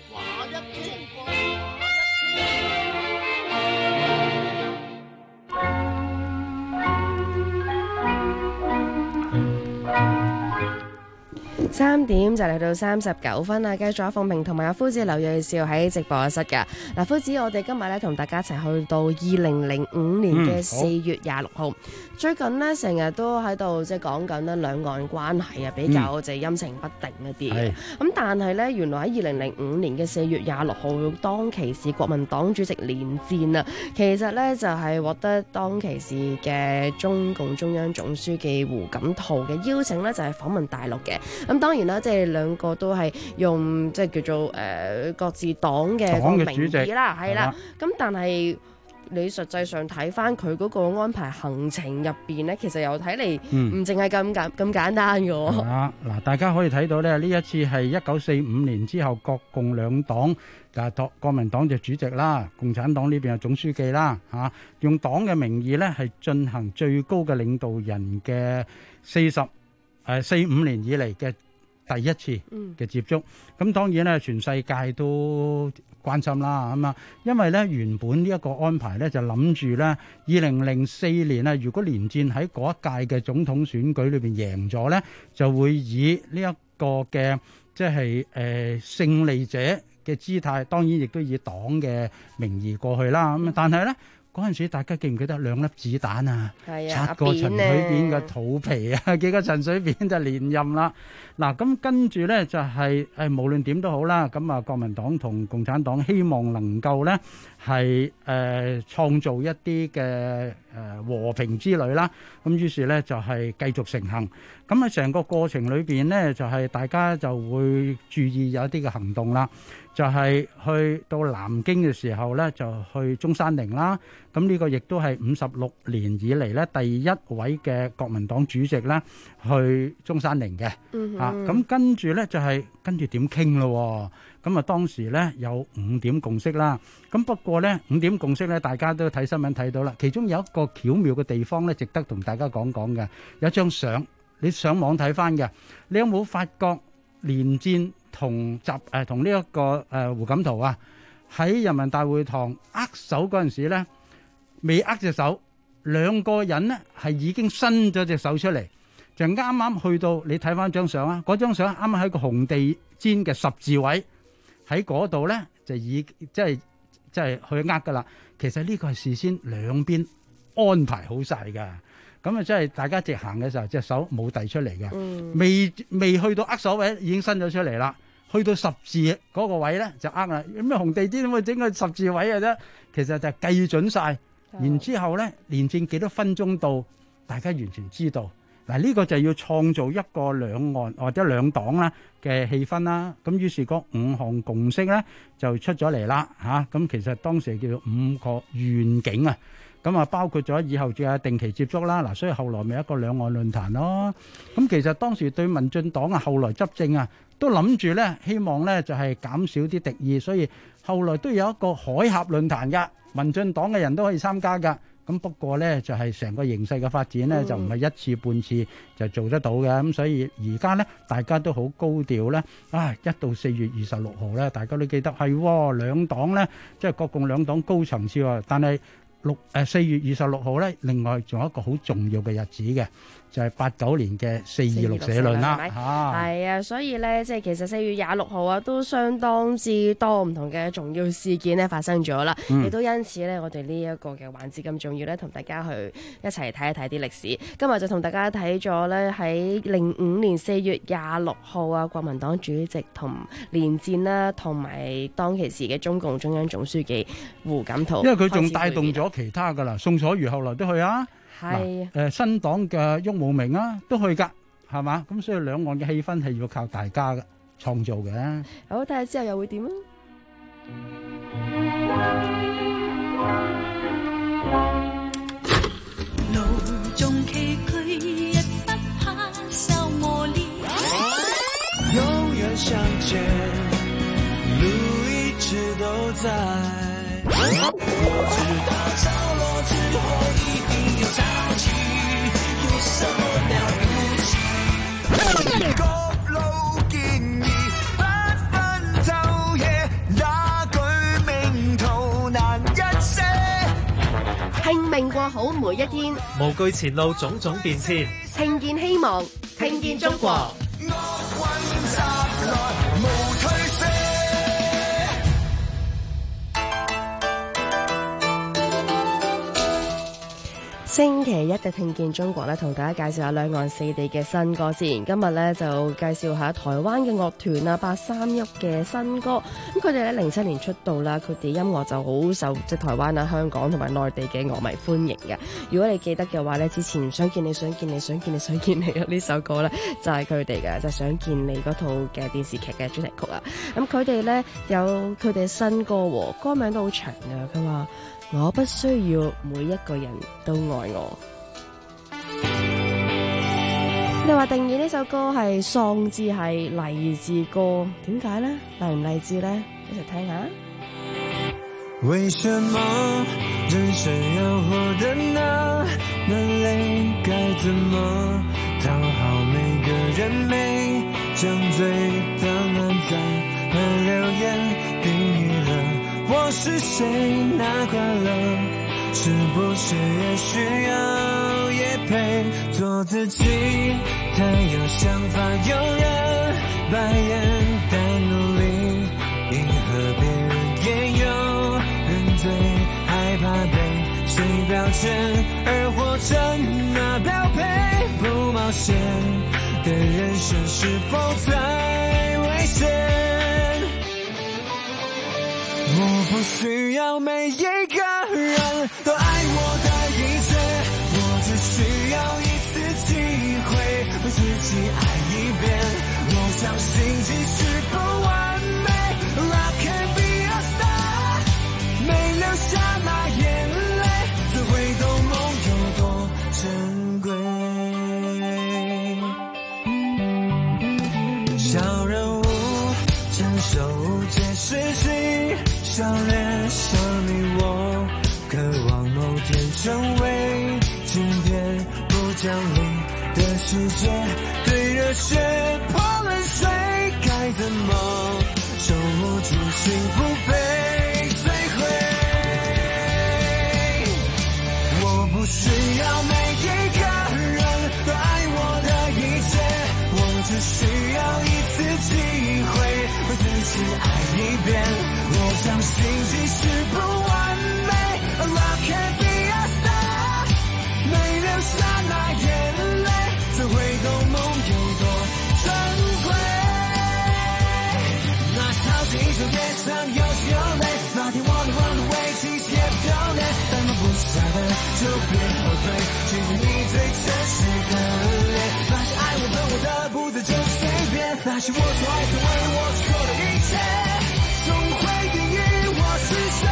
3點就嚟到39分啦，繼續鳳平同埋阿夫子劉瑞兆喺直播室㗎。嗱，夫子，我哋今日咧同大家一齊去到2005年嘅4月26號。最近呢，成日都喺度即係講緊呢兩岸關係啊，比較即係陰晴不定一啲嘅。咁但係呢，原來喺2005年嘅4月26號，當其時國民黨主席連戰啊，其實呢就係獲得當其時嘅中共中央總書記胡錦濤嘅邀請呢，就係訪問大陸嘅。咁當然啦，即係兩個都係用即係叫做各自黨嘅名義啦，係啦。咁但係你實際上睇翻佢嗰個安排行程入邊咧，其實又睇嚟唔淨係咁簡單嘅喎。 嗱，大家可以睇到咧，呢一次係1945年之後，國共兩黨國民黨就主席啦，共產黨呢邊係總書記啦，用黨嘅名義咧係進行最高嘅領導人嘅45年以嚟嘅第一次嘅接觸。咁當然咧，全世界都關心啦，咁啊，因為咧原本呢一個安排咧就諗住咧2004年啊，如果連戰喺嗰一屆嘅總統選舉裏邊贏咗咧，就會以呢一個嘅即係勝利者嘅姿態，當然亦都以黨嘅名義過去啦。咁但係咧嗰陣時，大家記唔記得兩粒子彈啊？拆過陳水扁嘅肚皮啊，幾個陳水扁就連任啦。嗱，咁跟住咧就係無論點都好啦，咁啊國民黨同共產黨希望能夠咧係創造一啲嘅和平之旅啦。咁於是咧就係繼續成行。咁喺成個過程裏邊咧，就係大家就會注意有一啲嘅行動啦。就係去到南京嘅時候咧，就去中山陵啦。咁呢個亦都係56年以嚟咧第一位嘅國民黨主席咧去中山陵嘅。咁跟住咧就係跟住點傾咯。咁啊當時咧有5點共識啦。咁不過咧5點共識咧，大家都睇新聞睇到啦。其中有一個巧妙嘅地方咧，值得同大家講講嘅。有張相，你上網睇翻嘅，你有冇發覺連戰同呢一個胡錦濤啊喺人民大會堂握手嗰陣時咧，未握隻手，兩個人呢係已經伸咗隻手出嚟，就啱啱去到你睇翻張相啊，嗰張相啱啱喺個紅地氈嘅十字位喺嗰度咧，就已即係去握噶啦。其實呢個係事先兩邊安排好晒㗎。咁啊，即係大家直行嘅時候，隻手冇遞出嚟嘅，未去到握手位已經伸咗出嚟啦。去到十字嗰個位咧就握啦。咁咩紅地氈點會整個十字位嘅啫？其實就係計準晒。然之後咧，連戰幾多分鐘到，大家完全知道。嗱，呢個就要創造一個兩岸或者兩黨啦嘅氣氛啦。咁於是嗰5項共識咧就出咗嚟啦嚇。咁其實當時叫做5個願景啊。咁啊，包括咗以後仲有定期接觸啦。嗱，所以後來咪一個兩岸論壇咯。咁其實當時對民進黨啊，後來執政啊，都諗住咧，希望咧就係減少啲敵意，所以後來都有一個海峽論壇㗎，民進黨嘅人都可以參加㗎。咁不過咧，就係成個形勢嘅發展咧，就唔係一次半次就做得到嘅。咁所以而家咧，大家都好高調咧。一到4月26號咧，大家都記得係兩黨咧，即係國共兩黨高層次喎。但係4月26號咧，另外仲有一個好重要嘅日子嘅， 就係89年嘅426社論啦， 係啊，所以咧，即係其實4月26號啊，都相當之多唔同嘅重要事件咧發生咗啦，亦都因此咧，我哋呢一個嘅環節咁重要咧，同大家去一齊睇一睇啲歷史。今日就同大家睇咗咧喺05年4月26號啊，國民黨主席同連戰啦，同埋當其時嘅中共中央總書記胡錦濤， 因為佢仲帶動咗其他噶啦，宋楚瑜後來都去啊。 係新黨嘅郁武明啊，都去㗎，係嘛？咁所以兩岸嘅氣氛係要靠大家嘅創造嘅。 好，睇下之後又會點啊？ 路中崎嶇，亦不怕受磨練。永遠向前，路一直都在。我知道潮落之後一定有潮起，有什麼了不起？各路建議不分晝夜，那句名圖難一些。 拼命過好每一天， 無懼前路種種變遷， 聽見希望，聽見中國。星期一嘅聽見中國咧，同大家介紹下兩岸四地嘅新歌先。今日咧就介紹下台灣嘅樂團啊831嘅新歌。咁佢哋咧07年出道啦，佢哋音樂就好受即係台灣啊、香港同埋內地嘅樂迷歡迎嘅。如果你記得嘅話咧，之前想見你想見你想見你想見你啊呢首歌咧就係佢哋嘅，就係想見你嗰套嘅電視劇嘅主題曲啊。咁佢哋咧有佢哋新歌，歌名都好長㗎。佢話我不需要每一個人都愛我。你話定義呢首歌係喪志係勵志歌，點解呢？勵唔勵志呢？一齊聽下。 為什麼人生要活得那累？該怎麼討好每個人？沒張嘴的暗讚和留言定義了我是誰，那快樂是不是也需要業配？做自己太有想法，有人白眼，但努力迎合別人，也有人最害怕被誰標籤，而活成那標配。不冒險的人生是否太危險？我不需要每一個人都愛我的一切，我只需要一次機會為自己愛一遍。我相信即使不完美 I can be a star， 沒留下那眼淚，才會懂夢有多珍貴。小人物承受無解事情，小臉像你我，渴望某天成為經典，不講理的世界，對熱血潑冷水，該怎麼守護住幸福被摧毀？我不需要每一個人都愛我的一切，我只需要一次機會為自己愛一遍。我相信即使不完美 I can be a star， 沒留下那眼淚，才會懂夢有多珍貴。那些好奇手天上有血有淚，那天我們忘了為情也不掉淚，但放不下的就別後退，記住你最真實的臉。那些愛我恨我的不再就隨便，那些我所愛所為我做的一切，總會定義我是誰。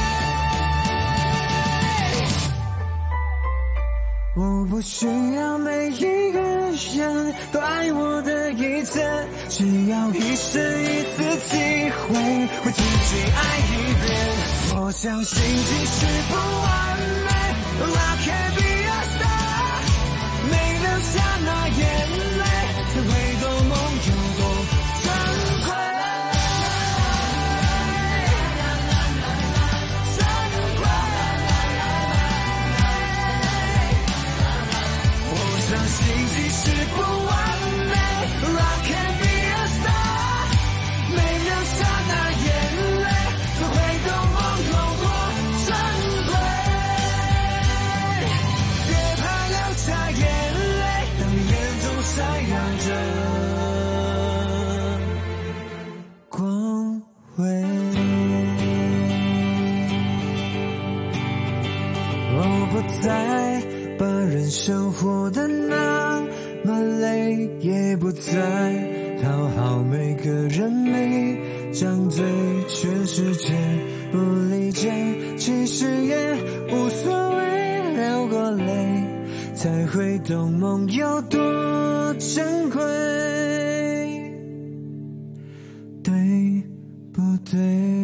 我不需要每一個人都愛我的一切，只要一生一次機會為自己愛一遍。我相信即使不完美 I can be a star， 沒留下那眼淚，才會懂夢有多珍貴。我相信我不再把人生活得那么累，也不再讨好每个人，没张嘴全世界不理解，其实也无所谓，流过泪才会懂梦有多珍贵，对不对？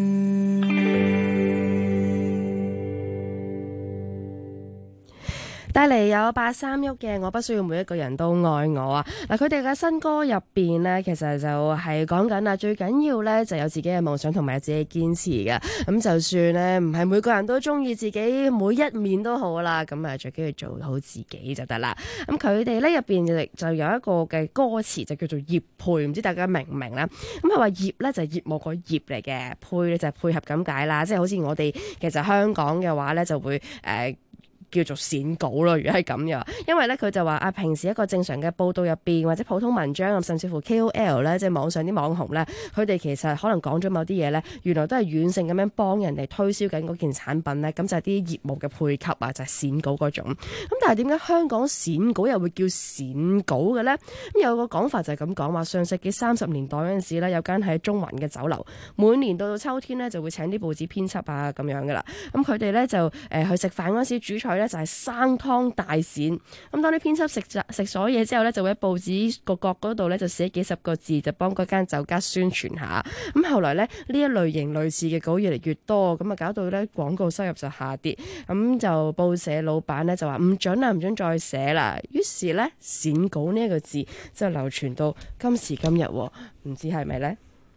帶嚟有831嘅我不需要每一個人都愛我啊！嗱，佢哋嘅新歌入邊呢，其實就係講緊啊，最緊要呢就有自己嘅夢想同埋有自己堅持嘅。咁就算呢唔係每個人都中意自己每一面都好啦，咁啊最緊要做好自己就得啦。咁佢哋呢入邊就有一個嘅歌詞就叫做業配，唔知大家明唔明咧？咁佢話業呢就係業務個業嚟嘅，配呢就係配合咁解啦。即係好似我哋其實香港嘅話呢，就會叫做剪稿咯，如果係咁樣，因為咧佢就話啊，平時一個正常嘅報道入邊或者普通文章，甚至乎 KOL 咧，即係網上啲網紅咧，佢哋其實可能講咗某啲嘢咧，原來都係軟性咁樣幫人哋推銷緊嗰件產品咧，咁就係啲業務嘅配給啊，就係剪稿嗰種。咁但係點解香港剪稿又會叫剪稿嘅咧？咁有個講法就係咁講話，上世紀30年代嗰陣時咧，有間喺中環嘅酒樓，每年到秋天咧就會請啲報紙編輯啊咁樣噶啦。咁佢哋咧就去食飯嗰陣時，主菜就係生湯大鱔，咁當啲編輯食咗嘢之後咧，就會喺報紙個角嗰度咧就寫幾十個字，就幫嗰間酒家宣傳下。咁後來咧呢一類型類似嘅稿越嚟越多，咁啊搞到咧廣告收入就下跌，咁就報社老闆咧就話唔准啦，唔准再寫啦。於是咧剪稿呢一個字就流傳到今時今日，唔知係咪咧？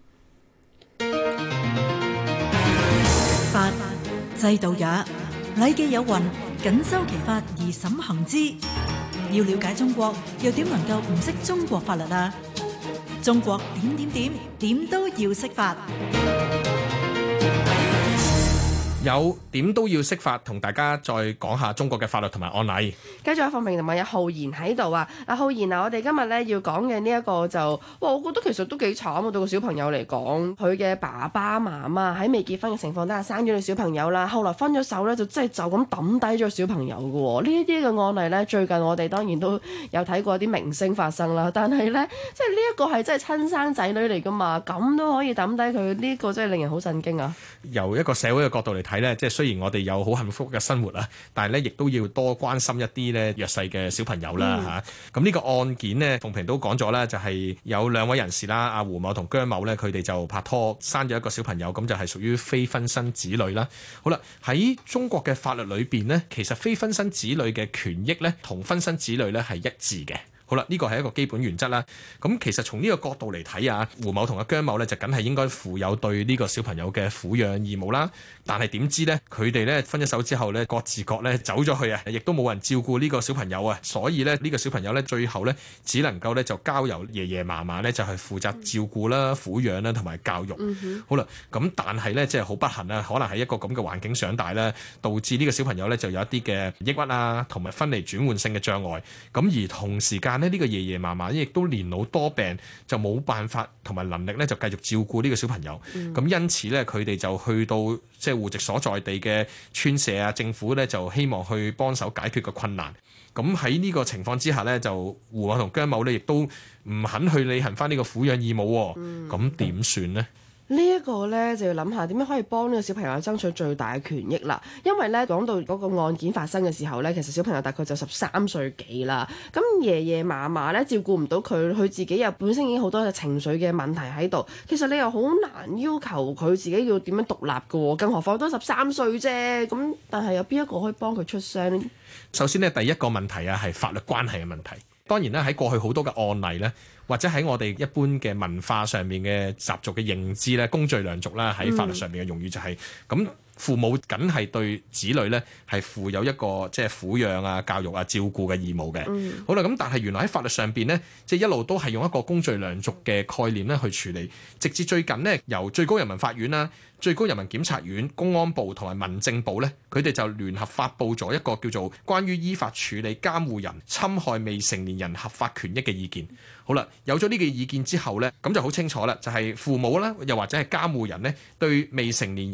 法制度也，禮記有云。謹修其法而審行之。要了解中國，又點能夠唔識中國法律啊？中國點都要識法。 有點都要識法，同大家再講下中國嘅法律同埋案例。 繼續有方平同埋有浩然喺度啊！阿浩然啊，我哋今日咧要講嘅呢一個就，我覺得其實都幾慘啊！對個小朋友嚟講，佢嘅爸爸媽媽喺未結婚嘅情況底下生咗個小朋友啦，後來分咗手咧，就真係就咁抌低咗小朋友嘅喎。呢啲嘅案例咧，最近我哋當然都有睇過啲明星發生啦，但係咧，即係呢一個係真係親生仔女嚟㗎嘛，咁都可以抌低佢，呢個真係令人好震驚啊！ 由一個社會嘅角度嚟睇咧，即係雖然我哋有好幸福嘅生活啊，但係咧亦都要多關心一啲咧弱勢嘅小朋友啦嚇。咁呢個案件呢，鳳萍都講咗啦，就係有兩位人士啦，阿胡某同姜某咧，佢哋就拍拖生咗一個小朋友，咁就係屬於非婚生子女啦。好啦，喺中國嘅法律裏邊呢，其實非婚生子女嘅權益咧同婚生子女咧係一致嘅。好啦，呢個係一個基本原則啦。咁其實從呢個角度嚟睇啊，胡某同阿姜某咧就梗係應該負有對呢個小朋友嘅撫養義務啦。但係點知呢？佢哋咧分咗手之後咧，各自各咧走咗去啊，亦都冇人照顧呢個小朋友啊。所以咧呢個小朋友咧最後咧只能夠咧就交由爺爺嫲嫲咧就係負責照顧啦、撫養啦同埋教育。好啦，咁但係咧即係好不幸啊，可能喺一個咁嘅環境長大咧，導致呢個小朋友咧就有一啲嘅抑鬱啊，同埋分離轉換性嘅障礙。咁而同時間呢個爺爺嫲嫲亦都年老多病，就冇辦法同埋能力咧，就繼續照顧呢個小朋友。咁因此咧，佢哋就去到即係戶籍所在地嘅村社啊，政府咧就希望去幫手解決個困難。咁喺呢個情況之下咧，就胡某同姜某咧亦都唔肯去履行翻呢個撫養義務。咁點算呢？ 呢一個呢，就要諗下點樣可以幫呢個小朋友爭取最大嘅權益啦。因為呢，講到嗰個案件發生嘅時候呢，其實小朋友大概就13歲幾啦。咁爺爺嫲嫲呢，照顧唔到佢，佢自己又本身已經好多嘅情緒嘅問題喺度。其實你又好難要求佢自己要點樣獨立㗎喎，更何況都13歲啫。咁但係有邊一個可以幫佢出聲呢？ 首先呢，第一個問題啊係法律關係嘅問題。當然啦，喺過去好多嘅案例呢，或者喺我哋一般嘅文化上面嘅習俗嘅認知咧，公序良俗啦，喺法律上面嘅用語就係咁。父母梗係對子女咧係負有一個即係撫養啊、教育啊、照顧嘅義務嘅。好啦，咁但係原來喺法律上邊呢，即係一路都係用一個公序良俗嘅概念咧去處理。直至最近呢，由最高人民法院啦、最高人民檢察院、公安部同埋民政部咧，佢哋就聯合發布咗一個叫做《關於依法處理監護人侵害未成年人合法權益嘅意見》。好啦，有咗呢個意見之後咧，咁就好清楚啦，就係父母啦，又或者係監護人咧，對未成年人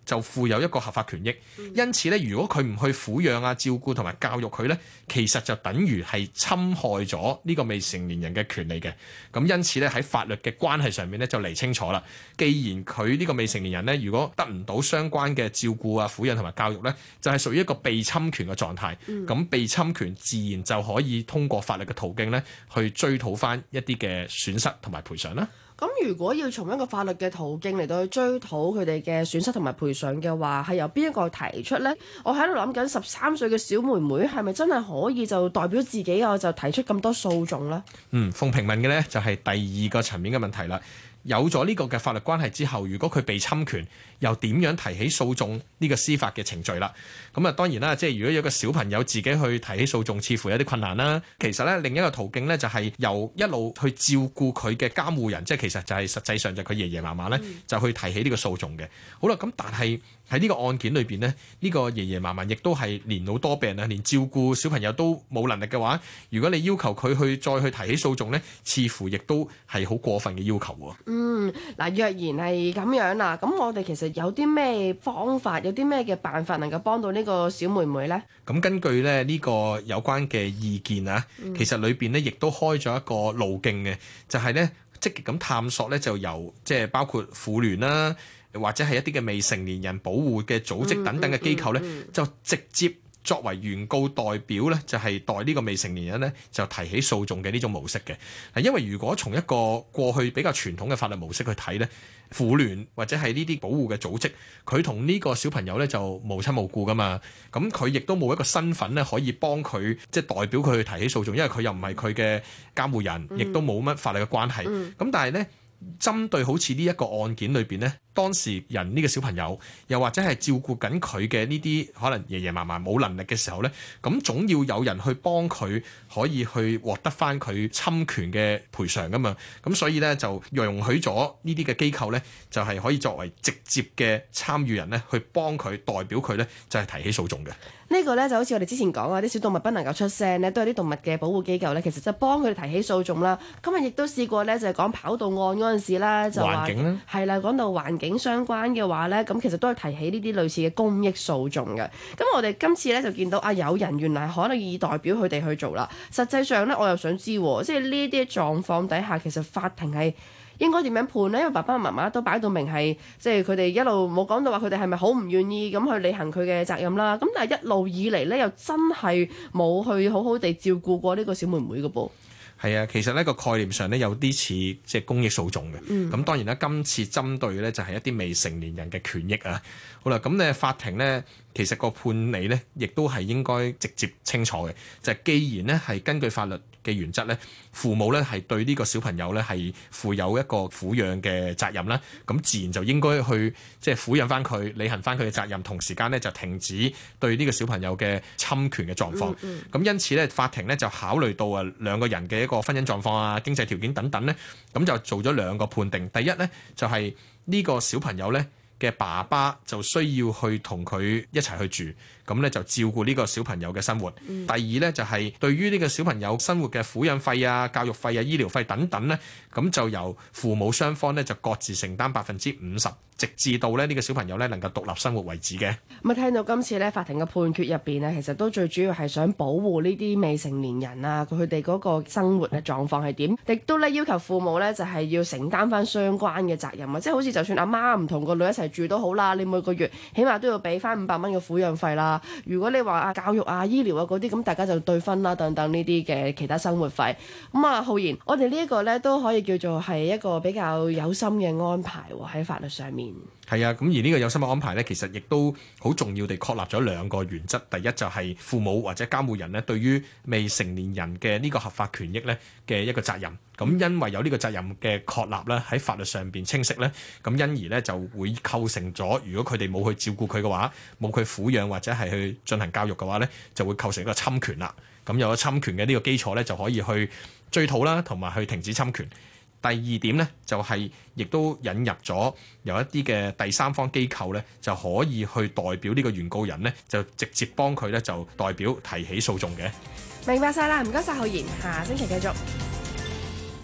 就負有一個合法權益。因此咧，如果佢唔去撫養啊、照顧同埋教育佢咧，其實就等於係侵害咗呢個未成年人嘅權利嘅。咁因此咧，喺法律嘅關係上面咧就釐清楚啦。既然佢呢個未成年人咧，如果得唔到相關嘅照顧啊、撫養同埋教育咧，就係屬於一個被侵權嘅狀態。咁被侵權自然就可以通過法律嘅途徑咧，去追討翻一啲嘅損失同埋賠償啦。 咁如果要從一個法律嘅途徑嚟到去追討佢哋嘅損失同埋賠償嘅話，係由邊一個提出呢？我喺度諗緊13歲嘅小妹妹係咪真係可以就代表自己就提出咁多訴訟呢？ 鳳萍問嘅呢就係第二個層面嘅問題啦。有咗呢個嘅法律關係之後，如果佢被侵權，又點樣提起訴訟呢個司法嘅程序啦？咁啊當然啦，即係如果有個小朋友自己去提起訴訟，似乎有啲困難啦。其實咧另一個途徑咧就係由一路去照顧佢嘅監護人，即係其實就係實際上就係佢爺爺嫲嫲咧就去提起呢個訴訟嘅。好啦，咁但係喺呢個案件裏邊呢，呢個爺爺嫲嫲亦都係年老多病啊，連照顧小朋友都冇能力嘅話，如果你要求佢再去提起訴訟呢，似乎亦都係好過分嘅要求喎。 嗱，若然係咁樣啦，咁我哋其實有啲咩方法，有啲咩嘅辦法能夠幫到呢個小妹妹呢？ 咁根據咧呢個有關嘅意見啊，其實裏邊呢亦都開咗一個路徑嘅，就係呢積極咁探索呢，就由即係包括婦聯啦，或者係一啲嘅未成年人保護嘅組織等等嘅機構呢，就直接作為原告代表呢，就係代呢個未成年人呢，就提起訴訟嘅呢種模式嘅。因為如果從一個過去比較傳統嘅法律模式去睇呢，婦聯或者係呢啲保護嘅組織，佢同呢個小朋友呢就無親無故噶嘛，咁佢亦都冇一個身份呢可以幫佢即係代表佢去提起訴訟，因為佢又唔係佢嘅監護人，亦都冇乜法律嘅關係。咁但係呢，針對好似呢一個案件裏邊呢，當事人呢個小朋友，又或者係照顧緊佢嘅呢啲可能爺爺嫲嫲冇能力嘅時候呢，咁總要有人去幫佢可以去獲得翻佢侵權嘅賠償噶嘛。咁所以呢，就容許咗呢啲嘅機構呢，就係可以作為直接嘅參與人呢，去幫佢代表佢呢，就係提起訴訟嘅。 呢個呢，就好似我哋之前講啊，啲小動物不能夠出聲呢，都係啲動物嘅保護機構呢，其實就幫佢哋提起訴訟啦。今日亦都試過呢，就係講跑道案嗰陣時啦，就話係啦，講到環境相關嘅話呢，咁其實都係提起呢啲類似嘅公益訴訟嘅。咁我哋今次呢，就見到有人原來可以代表佢哋去做啦。實際上呢，我又想知，即係呢啲狀況底下，其實法庭係應該點樣判呢？因為爸爸媽媽都擺到明係，即係佢哋一路冇講到話佢哋係咪好唔願意咁去履行佢嘅責任啦。咁但係一路以嚟呢，又真係冇去好好地照顧過呢個小妹妹嘅噃。 係啊，其實呢個概念上呢，有啲似即係公益訴訟嘅。咁當然啦，今次針對呢就係一啲未成年人嘅權益啊。好啦，咁呢法庭呢，其實個判理呢，亦都係應該直接清楚嘅。就係既然呢係根據法律嘅原則呢，父母呢係對呢個小朋友呢係負有一個撫養嘅責任啦，咁自然就應該去即係撫養翻佢，履行翻佢嘅責任，同時間呢就停止對呢個小朋友嘅侵權嘅狀況。咁因此呢，法庭呢就考慮到兩個人嘅一個婚姻狀況啊、經濟條件等等呢，咁就做咗兩個判定。第一呢，就係呢個小朋友呢嘅爸爸就需要去同佢一齊去住，咁咧就照顧呢個小朋友嘅生活。第二咧就係對於呢個小朋友生活嘅撫養費啊、教育費啊、醫療費等等咧，咁就由父母雙方咧就各自承擔50%，直至到咧呢個小朋友咧能夠獨立生活為止嘅。 咁啊，聽到今次咧法庭嘅判決入邊咧，其實都最主要係想保護呢啲未成年人啊，佢哋嗰個生活嘅狀況係點，亦都咧要求父母咧就係要承擔翻相關嘅責任啊，即係好似就算阿媽唔同個女一齊住都好啦，你每個月起碼都要俾翻500蚊嘅撫養費啦。如果你話教育啊、醫療啊嗰啲，咁大家就對分啦，等等呢啲嘅其他生活費。咁啊，浩然，我哋呢一個咧都可以叫做係一個比較有心嘅安排喺法律上面。 係啊，咁而呢個有心嘅安排呢，其實亦都好重要地確立咗兩個原則。第一就係父母或者監護人呢，對於未成年人嘅呢個合法權益呢嘅一個責任。咁因為有呢個責任嘅確立呢，喺法律上邊清晰呢，咁因而呢就會構成咗，如果佢哋冇去照顧佢嘅話，冇佢撫養或者係去進行教育嘅話呢，就會構成一個侵權啦。咁有咗侵權嘅呢個基礎呢，就可以去追討啦，同埋去停止侵權。第二點呢，就係亦都引入咗有一啲嘅第三方機構呢，就可以去代表呢個原告人呢，就直接幫佢呢，就代表提起訴訟嘅。 明白晒啦，唔該晒浩然，下星期繼續。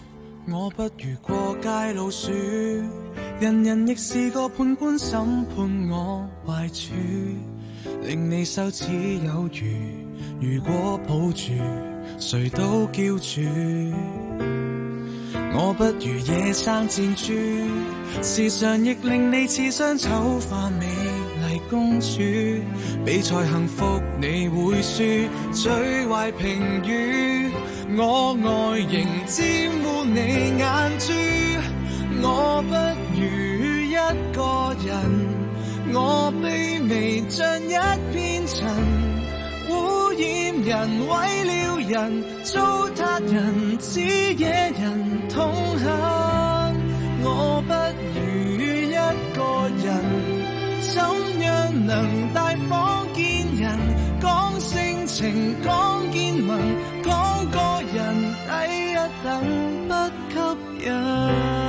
我不如過街老鼠，人人亦是個判官審判我壞處，令你羞恥有餘。如果抱住，誰都叫住。我不如野生箭豬，時常亦令你似雙醜化美麗公主。比賽幸福你會輸，最壞評語，我外形沾污你眼珠。我不如一個人，我卑微像一片塵。污染人，毀了人，糟蹋人，只惹人痛恨。我不如一個人，怎樣能大方見人？講性情，講見聞，講個人低一等不吸引。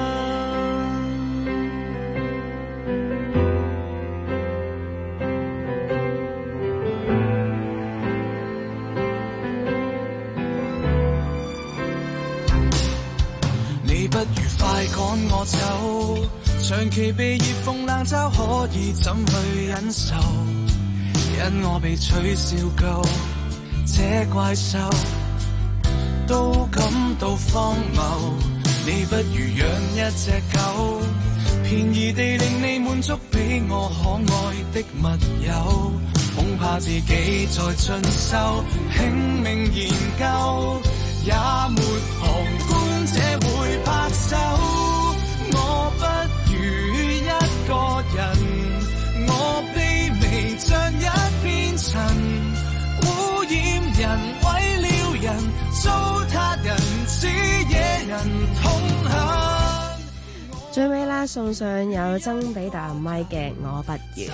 不如快趕我走，長期被熱諷冷嘲，可以怎去忍受？因我被取笑夠，這怪獸都感到荒謬。你不如養一隻狗，便宜地令你滿足，比我可愛的密友。恐怕自己在進修，拼命研究，也沒旁觀者會拍手。我不如一個人，我卑微像一片塵，污染人，毀了人，糟蹋人，只惹人痛恨。 最尾啦，送上有曾比特咪嘅我不如。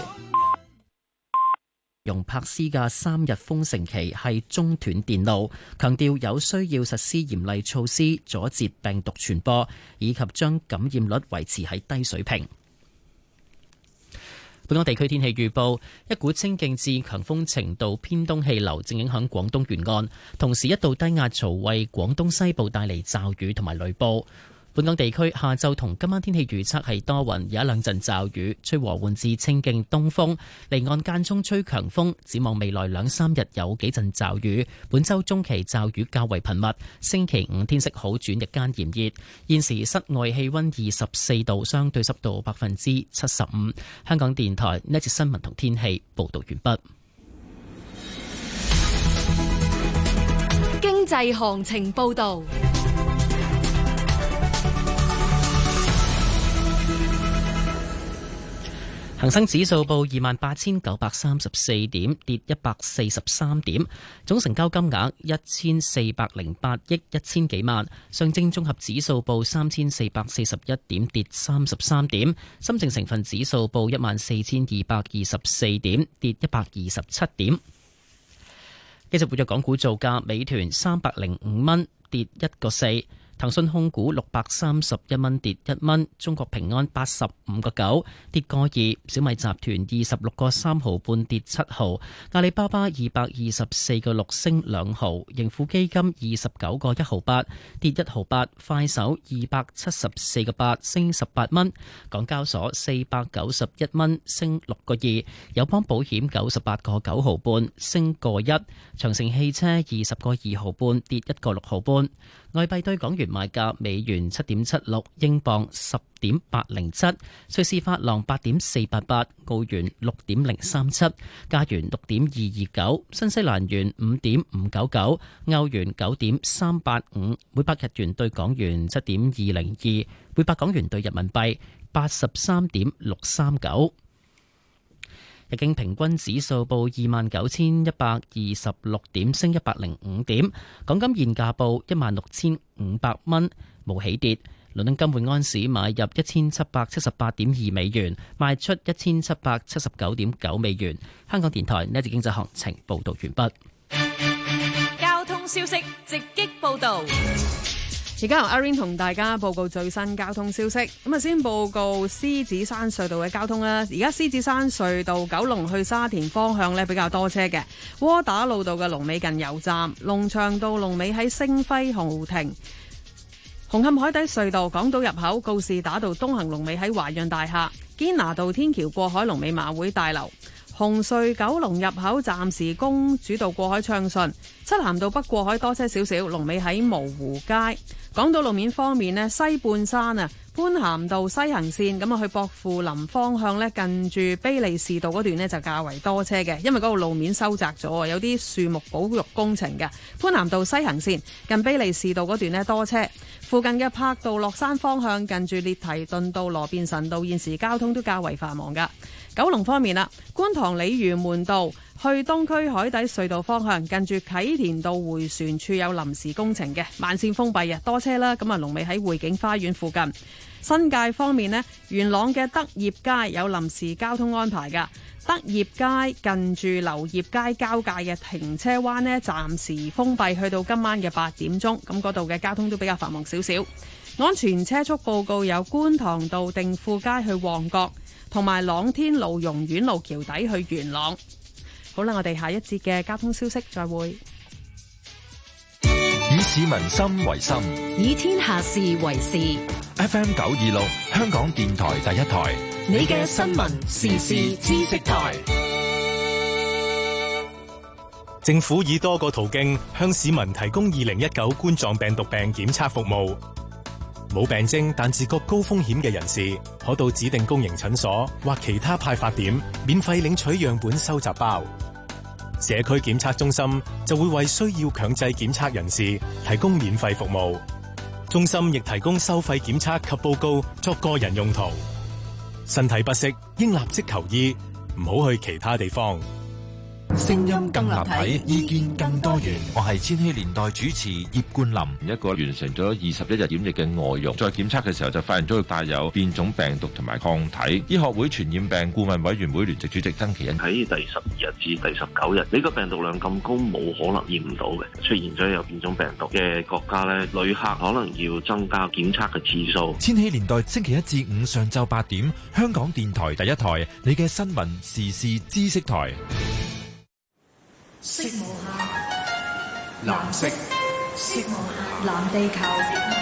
用柏斯嘅3日封城期係中斷電路，強調有需要實施嚴厲措施阻截病毒傳播，以及將感染率維持喺低水平。本港地區天氣預報，一股清勁至強風程度偏東氣流正影響廣東沿岸，同時一道低壓槽為廣東西部帶嚟驟雨同埋雷暴。本港地區下晝同今晚天氣預測係多雲，有一兩陣驟雨，吹和緩至清勁東風，離岸間中吹強風。展望未來2-3日有幾陣驟雨，本週中期驟雨較為頻密。星期5天色好轉，日間炎熱。現時室外氣溫24度，相對濕度75%。香港電台呢節新聞同天氣報導完畢。 經濟行情報導。 恒生指數報28,934點，跌143點，總成交金額1408億1000幾萬。上證綜合指數報3441點，跌33點。深證成分指數報14,224點，跌127點。繼續活躍港股造價，美團305蚊，跌1個4。騰訊控股631蚊，跌1蚊，中國平安85個9，跌個2，小米集團26個3毫半，跌7毫，阿里巴巴224個6，升2毫，盈富基金29個1毫8，跌1毫8，快手274個8，升18蚊，港交所491蚊，升6個2，友邦保險98個9毫半，升個1，長城汽車20個2毫半，跌1個6毫半。外幣對港元賣價：美元7.76，英鎊10.807，瑞士法郎8.488，澳元6.037，加元6.229，新西蘭元5.599，歐元9.385，每百日元對港元7.202，每百港元對人民幣83.639。日經平均指數報29,126點，升105點。港金現價報16,500蚊，冇起跌。倫敦金每安士買入1778.2美元，賣出1779.9美元。香港電台呢節經濟行情報道完畢。 交通消息直擊報道。 而家由阿 Rain 同大家報告最新交通消息。咁啊，先報告獅子山隧道嘅交通啦。而家獅子山隧道九龍去沙田方向呢比較多車嘅。窩打老道嘅龍尾近油站，龍翔道龍尾喺星輝豪庭。 紅磡海底隧道港島入口告士打道東行龍尾喺華潤大廈，堅拿道天橋過海龍尾馬會大樓。紅隧九龍入口暫時公主道過海暢順，漆咸道北過海多車少少，龍尾喺蕪湖街。港島路面方面呢，西半山啊，般咸道西行線咁啊去薄扶林方向呢，近住卑利士道嗰段呢就較為多車嘅，因為嗰個路面收窄咗，有啲樹木保育工程嘅。般咸道西行線近卑利士道嗰段呢多車，附近嘅柏道落山方向近住列提頓道羅便臣道現時交通都較為繁忙噶。九龍方面啦，觀塘鯉魚門道去東區海底隧道方向，近住啟田道迴旋處有臨時工程嘅，慢線封閉啊，多車啦。咁啊，龍尾喺匯景花園附近。新界方面呢，元朗嘅德業街有臨時交通安排噶。德業街近住劉業街交界嘅停車灣呢，暫時封閉，去到今晚嘅8點鐘。咁嗰度嘅交通都比較繁忙少少。安全車速報告有觀塘道定富街去旺角，同埋朗天路榕苑路橋底去元朗。好啦，我哋下一節嘅交通消息再會。 以市民心為心， 以天下事為事。 FM 926香港電台第一台， 你嘅新聞時事知識台。 政府以多個途徑向市民提供2019冠狀病毒病檢測服務。冇病徵但自覺高風險嘅人士，可到指定公營診所或其他派發點免費領取樣本收集包。社區檢測中心就會為需要強制檢測人士提供免費服務。中心亦提供收費檢測及報告作個人用途。身體不適應立即求醫，唔好去其他地方。 聲音更立體，意見更多元。我係千禧年代主持葉冠霖。 一個完成咗21日檢疫嘅外傭，再檢測嘅時候就發現咗佢帶有變種病毒同埋抗體。醫學會傳染病顧問委員會聯席主席曾其恩喺第12日至第19日，呢個病毒量咁高，冇可能驗唔到嘅。出現咗有變種病毒嘅國家呢，旅客可能要增加檢測嘅次數。 千禧年代星期1至5上晝8點，香港電台第一台，你嘅新聞時事知識台。 色無限， 藍色， 色無限，藍地球。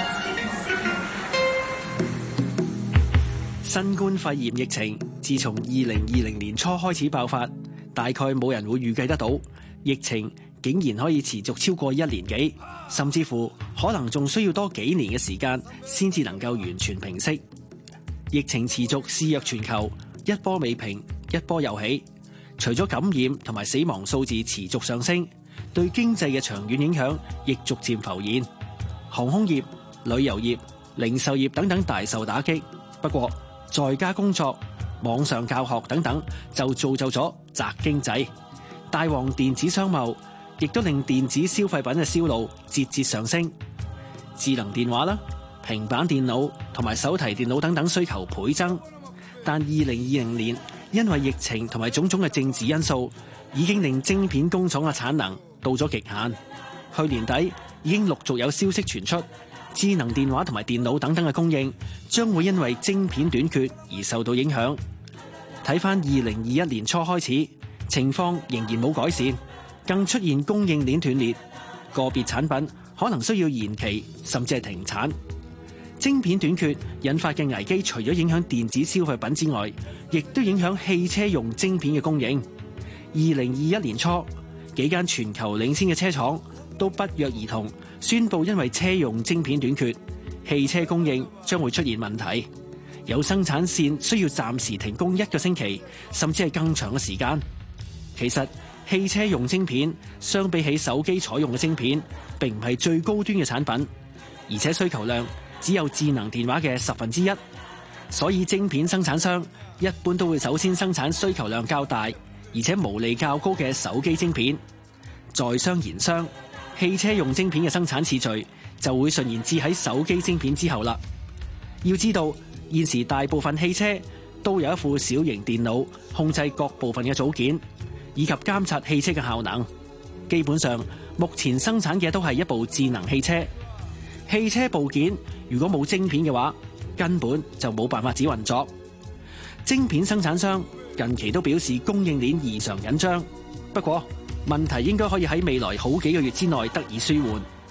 新冠肺炎疫情自從2020年初開始爆發，大概冇人會預計得到疫情竟然可以持續超過1年幾，甚至乎可能仲需要多幾年嘅時間先至能夠完全平息。疫情持續肆虐全球，一波未平，一波又起。除咗感染同埋死亡數字持續上升，對經濟嘅長遠影響亦逐漸浮現。航空業、旅遊業、零售業等等大受打擊。不過，在家工作、網上教學等等就造就咗宅經濟，大旺電子商貿，亦都令電子消費品嘅銷路節節上升。智能電話啦、平板電腦同埋手提電腦等等需求倍增，但2020年，因為疫情同埋種種嘅政治因素，已經令晶片工廠嘅產能到咗極限。去年底已經陸續有消息傳出，智能電話同埋電腦等等嘅供應將會因為晶片短缺而受到影響。睇返2021年初開始，情況仍然冇改善，更出現供應鏈斷裂，個別產品可能需要延期甚至係停產。晶片短缺引發嘅危機，除咗影響電子消費品之外，亦都影響汽車用晶片嘅供應。2021年初，幾間全球領先嘅車廠都不約而同宣布，因為車用晶片短缺，汽車供應將會出現問題，有生產線需要暫時停工1個星期，甚至係更長嘅時間。其實，汽車用晶片相比起手機採用嘅晶片，並唔係最高端嘅產品，而且需求量只有智能電話嘅1/10，所以晶片生產商一般都會首先生產需求量較大，而且毛利較高嘅手機晶片。在商言商，汽車用晶片嘅生產次序就會順延至喺手機晶片之後啦。要知道，現時大部分汽車都有一副小型電腦控制各部分嘅組件，以及監察汽車嘅效能。基本上，目前生產嘅都係一部智能汽車。汽車部件如果冇晶片嘅話，根本就冇辦法子運作。晶片生產商近期都表示供應鏈異常緊張，不過問題應該可以喺未來好幾個月之內得以舒緩。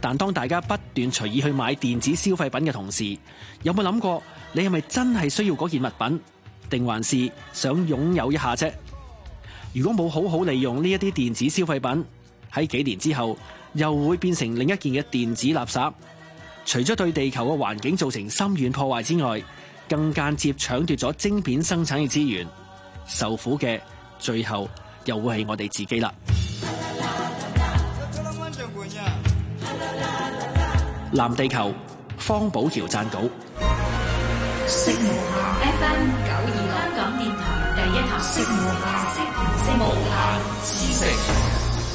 但當大家不斷隨意去買電子消費品嘅同時，有冇諗過你係咪真係需要嗰件物品，定還是想擁有一下啫？如果冇好好利用呢一啲電子消費品，喺幾年之後又會變成另一件嘅電子垃圾。除咗對地球嘅環境造成深遠破壞之外，更間接搶奪咗晶片生產嘅資源，受苦嘅最後又會係我哋自己啦。藍地球，方保僑撰稿。 FM 92香港電台第一台，無限知識。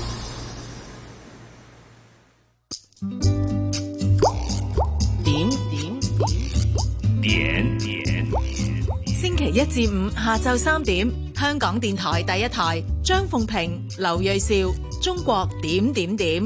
星期一至五下晝3點，香港電台第一台，張鳳平、劉銳紹，中國點點點。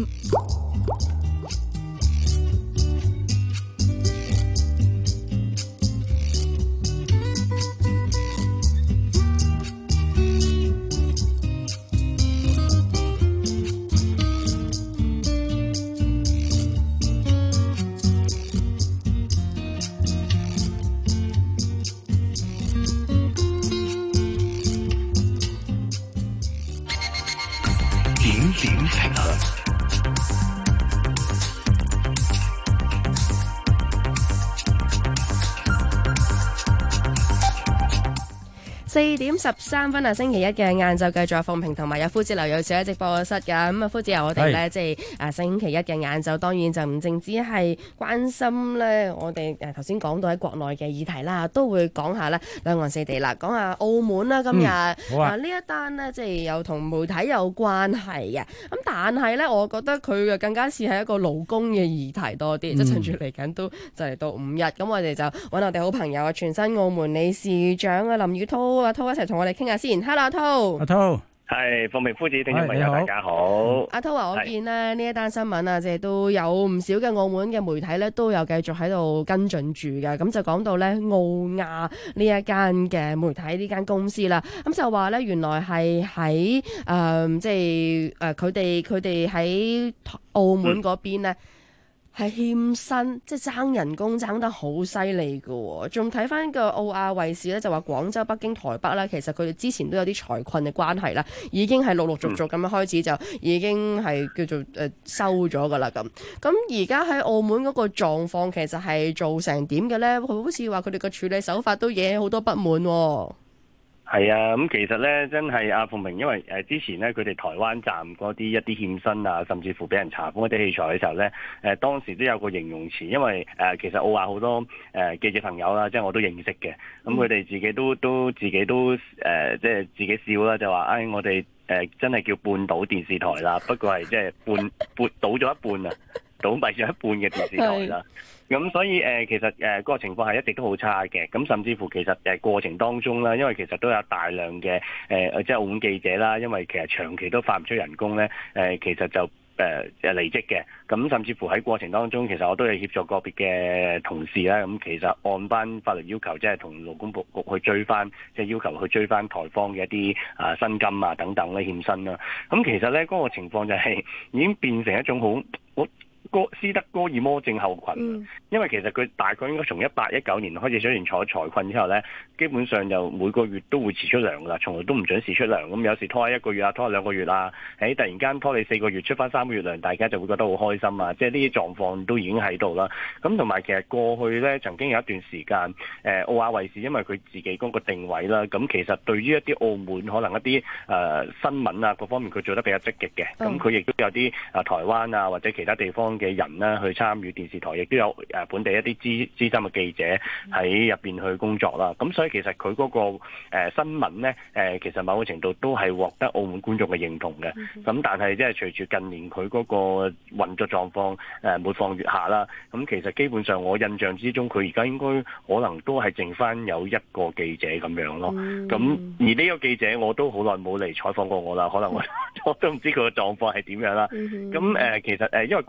4點13分啊！星期一嘅晏晝繼續有鳳平同埋有夫子劉銳紹喺直播室㗎。咁啊，夫子由我哋咧，即係星期一嘅晏晝，當然就唔淨止係關心咧，我哋頭先講到喺國內嘅議題啦，都會講下咧兩岸四地啦，講下澳門啦。今日呢一單呢，即係有同媒體有關係嘅。咁但係咧，我覺得佢更加似係一個勞工嘅議題多啲。即係趁住嚟緊都就嚟到5日，咁我哋就揾我哋好朋友啊，全新澳門理事長啊林宇滔。阿滔一齊同我哋傾下先。Hello， 阿滔。阿滔， 係鳳平夫子，聽眾朋友大家好。 阿滔話：我見咧呢一單新聞啊，即係都有唔少嘅澳門嘅媒體咧，都有繼續喺度跟進住嘅。咁就講到咧澳亞呢一間嘅媒體呢間公司啦。咁就話咧原來係喺即係佢哋喺澳門嗰邊咧。係欠薪，即係爭人工爭得好犀利㗎喎。仲睇翻個澳亞衛視咧，就話廣州、北京、台北咧，其實佢哋之前都有啲財困嘅關係啦，已經係陸陸續續咁樣開始就已經係叫做收咗㗎啦咁。咁而家喺澳門嗰個狀況其實係做成點嘅咧？好似話佢哋嘅處理手法都惹起好多不滿喎。 係啊，咁其實咧真係阿鳳平，因為之前咧佢哋台灣站嗰啲一啲欠薪啊，甚至乎俾人查封一啲器材嘅時候咧，當時都有個形容詞，因為其實澳亞好多記者朋友啦，即係我都認識嘅，咁佢哋自己都即係自己笑啦，就話我哋真係叫半島電視台啦，不過係即係半倒咗一半啊，倒閉咗一半嘅電視台啦。咁所以其實嗰個情況係一直都好差嘅，咁甚至乎其實過程當中啦，因為其實都有大量嘅即係澳門記者啦，因為其實長期都發唔出人工咧，其實就離職嘅，咁甚至乎喺過程當中，其實我都有協助個別嘅同事啦，咁其實按翻法律要求，即係同勞工局去追翻，即係要求去追翻台方嘅一啲薪金啊等等咧欠薪啦。咁其實咧嗰個情況就係已經變成一種好斯德哥爾摩症候群，因為其實佢大概應該從18-19年開始出現財困之後咧，基本上就每個月都會遲出糧噶啦，從來都唔準時出糧，咁有時拖1個月啊，拖2個月啊，突然間拖你4個月出翻3個月糧，大家就會覺得好開心啊！即係呢啲狀況都已經喺度啦。咁同埋其實過去咧曾經有一段時間，澳亞衛視因為佢自己嗰個定位啦，咁其實對於一啲澳門可能一啲新聞啊各方面佢做得比較積極嘅，咁佢亦都有啲台灣啊或者其他地方嘅人啦去參與電視台，亦都有本地一啲資深嘅記者喺入邊去工作啦。咁所以其實佢嗰個新聞呢，其實某個程度都係獲得澳門觀眾嘅認同嘅。咁但係即係隨住近年佢嗰個運作狀況每況愈下啦。咁其實基本上我印象之中，佢而家應該可能都係剩翻有1個記者咁樣咯。咁而呢個記者我都好耐冇嚟採訪過我啦，可能我都唔知佢嘅狀況係點樣啦。咁其實因為過去都會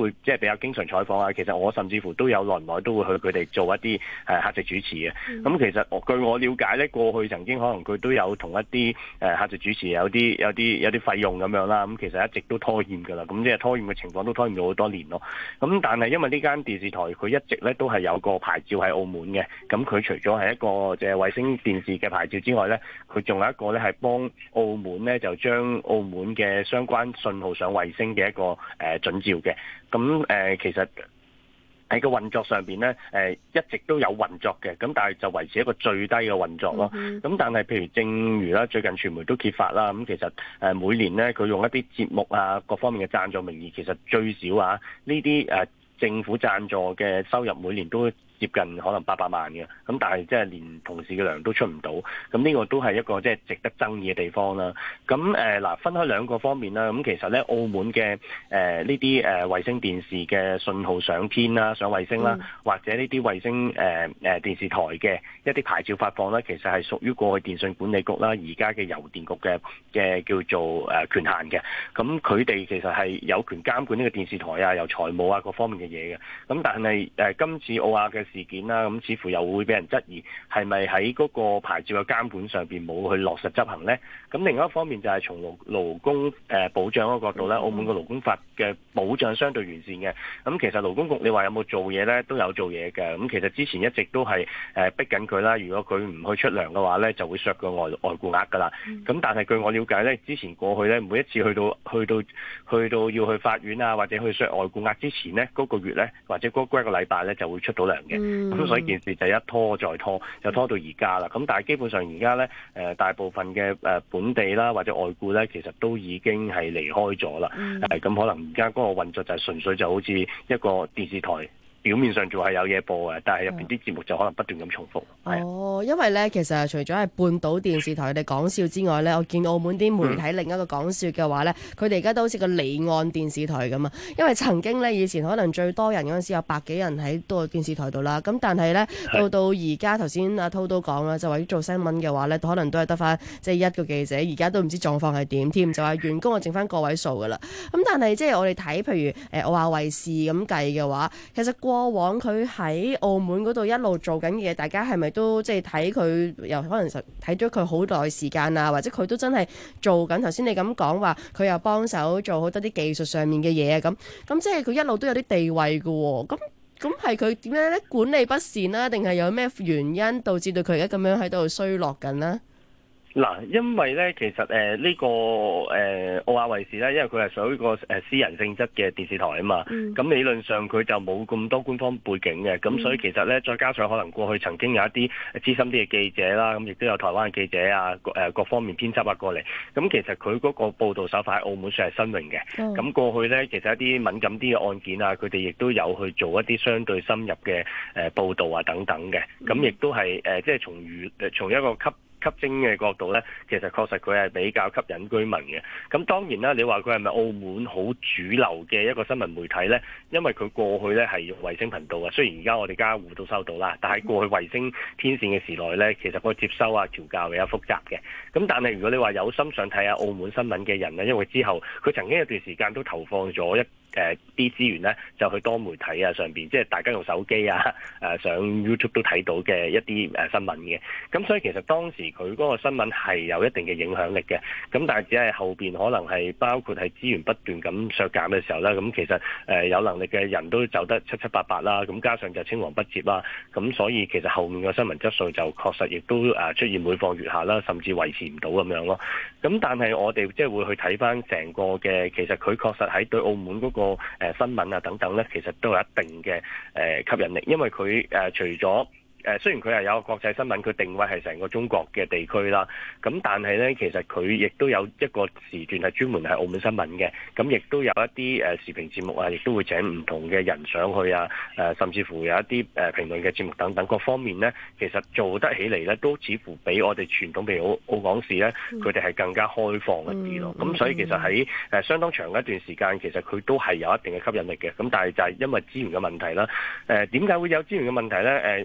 會即係比較經常採訪啊。其實我甚至乎都有耐唔耐都會去佢哋做一啲客席主持嘅。咁其實據我了解咧，過去曾經可能佢都有同一啲客席主持有啲費用咁樣啦。咁其實一直都拖欠㗎啦。咁即係拖欠嘅情況都拖欠咗好多年咯。咁但係因為呢間電視台佢一直咧都係有個牌照喺澳門嘅。咁佢除咗係一個即係衛星電視嘅牌照之外咧，佢仲有一個咧係幫澳門咧就將澳門嘅相關信號上衛星嘅一個準照嘅。咁其實喺個運作上邊咧，一直都有運作嘅，咁但係就維持一個最低嘅運作咯。咁但係譬如正如啦，最近傳媒都揭發啦，咁其實每年咧佢用一啲節目啊各方面嘅贊助名義，其實最少啊呢啲政府贊助嘅收入每年都接近可能800萬嘅，咁但係即係連同事嘅糧都出唔到，咁呢個都係一個即係值得爭議嘅地方啦。咁嗱，分開兩個方面啦。咁其實咧，澳門嘅呢啲衛星電視嘅信號上天啦、上衛星啦，或者呢啲衛星電視台嘅一啲牌照發放咧，其實係屬於過去電信管理局啦，而家嘅郵電局嘅叫做權限嘅。咁佢哋其實係有權監管呢個電視台啊，由財務啊各方面嘅嘢嘅。咁但係今次澳亞嘅事件啦，咁似乎又會俾人質疑係咪喺嗰個牌照嘅監管上邊冇去落實執行呢？咁另外一方面就係從勞工保障嗰個角度咧，澳門個勞工法嘅保障相對完善嘅。咁其實勞工局你話有冇做嘢呢？都有做嘢嘅。咁其實之前一直都係逼緊佢啦，如果佢唔去出糧嘅話呢，就會削個外僱額㗎啦。咁但係據我了解呢，之前過去呢，每一次去到要去法院啊，或者去削外僱額之前呢，嗰個月呢，或者嗰一個禮拜呢，就會出到糧嘅。咁所以件事就一拖再拖，就拖到而家啦。咁但係基本上而家咧，大部分嘅本地啦或者外僱咧，其實都已經係離開咗啦。咁可能而家嗰個運作就係純粹就好似一個電視台。表面上仲係有嘢播嘅，但係入邊啲節目就可能不斷咁重複。 哦，因為咧，其實除咗係半島電視台佢哋講笑之外咧，我見澳門啲媒體另一個講笑嘅話咧，佢哋而家都好似個離岸電視台咁啊。因為曾經咧，以前可能最多人嗰陣時有100幾人喺個電視台度啦。咁但係咧，到而家頭先阿滔都講啦，就話做新聞嘅話咧，可能都係得翻即係一個記者。而家都唔知狀況係點添，就話員工啊剩翻個位數噶啦。咁但係即係我哋睇譬如澳亞衛視咁計嘅話，其實過往佢喺澳門嗰度一路做緊嘢，大家係咪都即係睇佢？又可能睇咗佢好耐時間啊，或者佢都真係做緊。頭先你咁講話，佢又幫手做好多啲技術上面嘅嘢啊，咁即係佢一路都有啲地位嘅喎。咁係佢點樣咧？管理不善啦，定係有咩原因導致到佢而家咁樣喺度衰落緊呢？ 嗱，因為咧，其實呢個澳亞衛視咧，因為佢係屬於個私人性質嘅電視台啊嘛，咁理論上佢就冇咁多官方背景嘅，咁所以其實咧，再加上可能過去曾經有一啲資深啲嘅記者啦，咁亦都有台灣嘅記者啊，各方面編輯啊過嚟，咁其實佢嗰個報導手法喺澳門算係新穎嘅，咁過去咧，其實一啲敏感啲嘅案件啊，佢哋亦都有去做一啲相對深入嘅報導啊等等嘅，咁亦都係即係從一個吸睛嘅角度咧，其實確實佢係比較吸引居民嘅。咁當然啦，你話佢係咪澳門好主流嘅一個新聞媒體咧？因為佢過去咧係用衛星頻道啊。雖然而家我哋家戶都收到啦，但係過去衛星天線嘅時代咧，其實個接收啊調校比較複雜嘅。咁但係如果你話有心想睇下澳門新聞嘅人咧，因為之後佢曾經有段時間都投放咗啲資源咧，就去多媒體啊上邊，即係大家用手機啊上 YouTube 都睇到嘅一啲新聞嘅。咁所以其實當時佢嗰個新聞係有一定嘅影響力嘅。咁但係只係後邊可能係包括係資源不斷咁削減嘅時候咧，咁其實有能力嘅人都走得七七八八啦。咁加上就青黃不接啦。咁所以其實後面嘅新聞質素就確實亦都出現每況愈下啦，甚至維持唔到咁樣咯。咁但係我哋即係會去睇翻成個嘅，其實佢確實喺對澳門嗰個新聞啊等等咧，其實都有一定嘅吸引力，因為佢除咗雖然佢係有個國際新聞，佢定位係成個中國嘅地區啦。咁但係咧，其實佢亦都有一個時段係專門係澳門新聞嘅。咁亦都有一啲時評節目啊，亦都會請唔同嘅人上去啊。甚至乎有一啲評論嘅節目等等各方面咧，其實做得起嚟咧，都似乎比我哋傳統譬如澳廣視咧，佢哋係更加開放一啲咯。咁所以其實喺相當長一段時間，其實佢都係有一定嘅吸引力嘅。咁但係就係因為資源嘅問題啦。點解會有資源嘅問題咧？大家就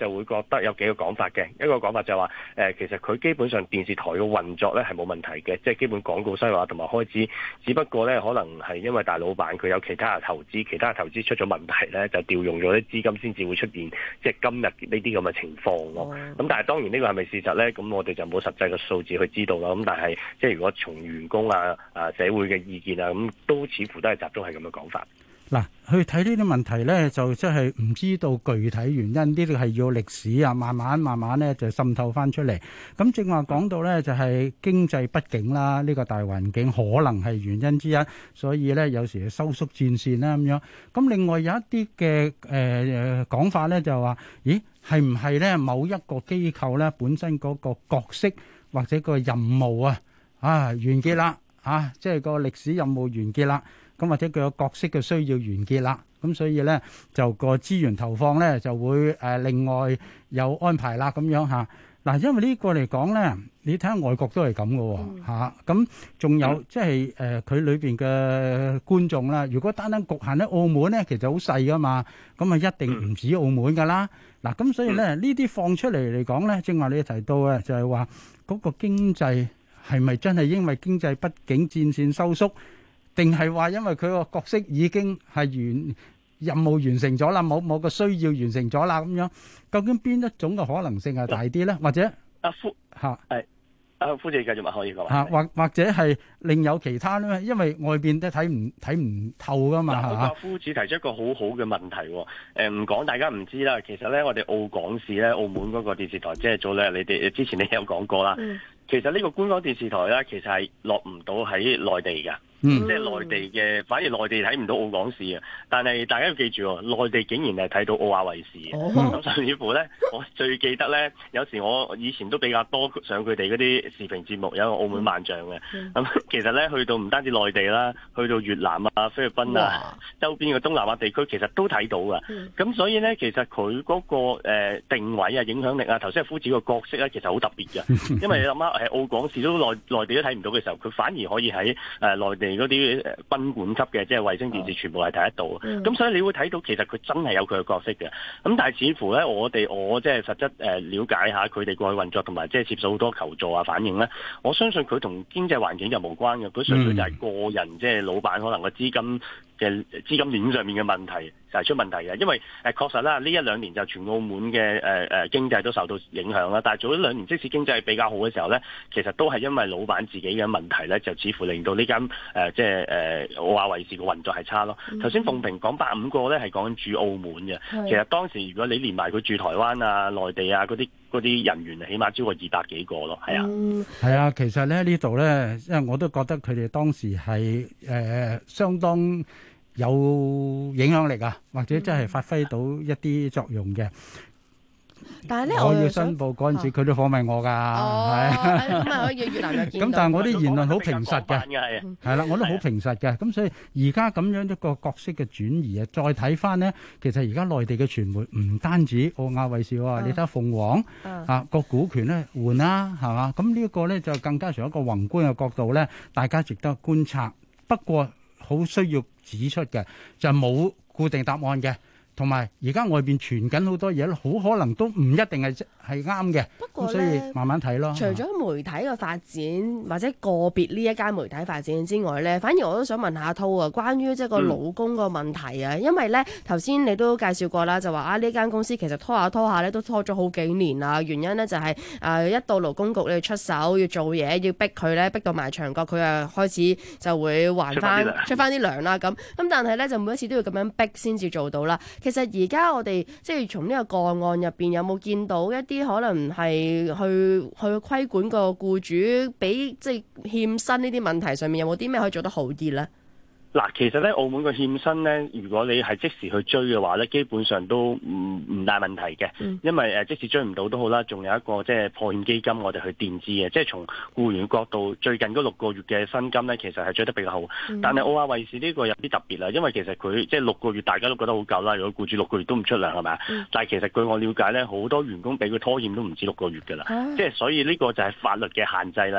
就會覺得有幾個講法嘅，一個講法就係話其實佢基本上電視台嘅運作咧係冇問題嘅，即係基本廣告收入同埋開支，只不過咧可能係因為大老闆佢有其他嘅投資，其他嘅投資出咗問題咧，就調用咗啲資金先至會出現即係今日呢啲咁嘅情況咯。咁但係當然呢個係咪事實咧？咁我哋就冇實際嘅數字去知道啦。咁但係即係如果從員工社會嘅意見咁都似乎都係集中係咁嘅講法。 嗱，去睇呢啲問題咧，就即係唔知道具體原因，呢啲係要歷史慢慢咧就滲透翻出嚟。咁正話講到咧，就係經濟不景啦，呢個大環境可能係原因之一，所以咧有時收縮戰線啦咁樣。咁另外有一啲嘅講法咧，就話，咦，係唔係咧某一個機構咧本身嗰個角色或者個任務完結啦，即係個歷史任務完結啦。咁或者佢個角色嘅需要完結啦，咁所以咧就個資源投放咧就會另外有安排啦咁樣嚇。嗱，因為呢個嚟講咧，你睇下外國都係咁嘅喎嚇。咁仲有即係佢裏邊嘅觀眾啦。如果單局限喺澳門咧，其實好細噶嘛，咁啊一定唔止澳門噶啦。嗱，咁所以咧呢啲放出嚟嚟講咧，正話你提到嘅就係話嗰個經濟係咪真係因為經濟不景戰線收縮？定係話因為佢個角色已經係任務完成咗啦，冇個需要完成咗啦咁樣，究竟邊一種嘅可能性係大啲咧？或者夫子繼續問可以講或者係另有其他咧？因為外邊都睇唔透噶嘛嚇。 夫子提出一個好好嘅問題，唔講大家唔知啦。其實咧，我哋澳廣視咧，澳門嗰個電視台，即係早兩日你哋之前你有講過啦。其實呢個官方電視台咧，其實係落唔到喺內地嘅。即係內地嘅，反而內地睇唔到澳廣視嘅。但係大家要記住，內地竟然係睇到澳亞衛視嘅。咁甚至乎咧，我最記得咧，有時我以前都比較多上佢哋嗰啲視頻節目，有一個澳門萬象嘅。咁其實咧，去到唔單止內地啦，去到越南啊、菲律賓啊、周邊嘅東南亞地區，其實都睇到㗎。咁所以咧，其實佢嗰個定位啊、影響力啊，頭先係夫子個角色咧，其實好特別嘅。因為你諗下，澳廣視都內地都睇唔到嘅時候，佢反而可以喺內地嗰啲賓館級嘅，即係衛星電視全部係睇得到。咁所以你會睇到其實佢真係有佢嘅角色嘅。咁但係似乎咧，我即係實質了解下佢哋過去運作同埋即係接受好多求助啊反應咧，我相信佢同經濟環境就無關嘅，佢純粹就係個人即係老闆可能個資金鏈上面嘅問題就係出問題嘅。因為確實啦，呢一兩年就全澳門嘅經濟都受到影響啦。但係早一兩年即使經濟比較好嘅時候咧，其實都係因為老闆自己嘅問題咧，就似乎令到呢間即係澳亞衛視嘅運作係差咯。頭先鳳萍講85個咧係講住澳門嘅，其實當時如果你連埋佢住台灣啊、內地啊嗰啲人員，起碼超過200幾個咯，係啊。 係啊，其實咧呢度咧，因為我都覺得佢哋當時係相當有影響力啊，或者真係發揮到一啲作用嘅。 但係咧， 我要申報嗰陣時，佢都訪問我㗎，係咁啊，可以越南又見到。 咁但係我啲言論好平實嘅，係啦，我都好平實嘅。咁所以而家咁樣一個角色嘅轉移啊，再睇翻呢，其實而家內地嘅傳媒唔單止澳亞衛視喎，你睇下鳳凰個股權咧換啦，係嘛？咁呢一個咧就更加從一個宏觀嘅角度咧，大家值得觀察。不過好需要指出嘅就係冇固定答案嘅。同埋而家外邊傳緊好多嘢，好可能都唔一定係啱嘅。不過所以慢慢睇咯。 除咗媒體嘅發展或者個別呢一間媒體發展之外咧，反而我都想問下濤啊，關於即係個勞工個問題啊。因為咧頭先你都介紹過啦，就話呢間公司其實拖下咧都拖咗好幾年啦。原因咧就係一到勞工局你要出手要做嘢，要逼佢咧逼到埋牆角，佢開始就會還翻出翻啲糧啦咁。但係咧就每一次都要咁樣逼先至做到啦。其實而家我哋即係從呢個個案入邊有冇見到一啲可能係去規管個僱主俾即係欠薪呢啲問題上面有冇啲咩可以做得好啲咧？ 嗱，其實咧，澳門個欠薪咧，如果你係即時去追嘅話咧，基本上都唔大問題嘅，因為即使追唔到都好啦，仲有一個即係破欠基金，我哋去墊資嘅，即係從僱員角度，最近嗰6個月嘅薪金咧，其實係追得比較好。但係澳亞衛視呢個有啲特別啦，因為其實佢即係6個月大家都覺得好夠啦，如果僱主6個月都唔出糧係咪啊？但係其實據我了解咧，好多員工俾佢拖欠都唔止6個月㗎啦，即係所以呢個就係法律嘅限制啦，即係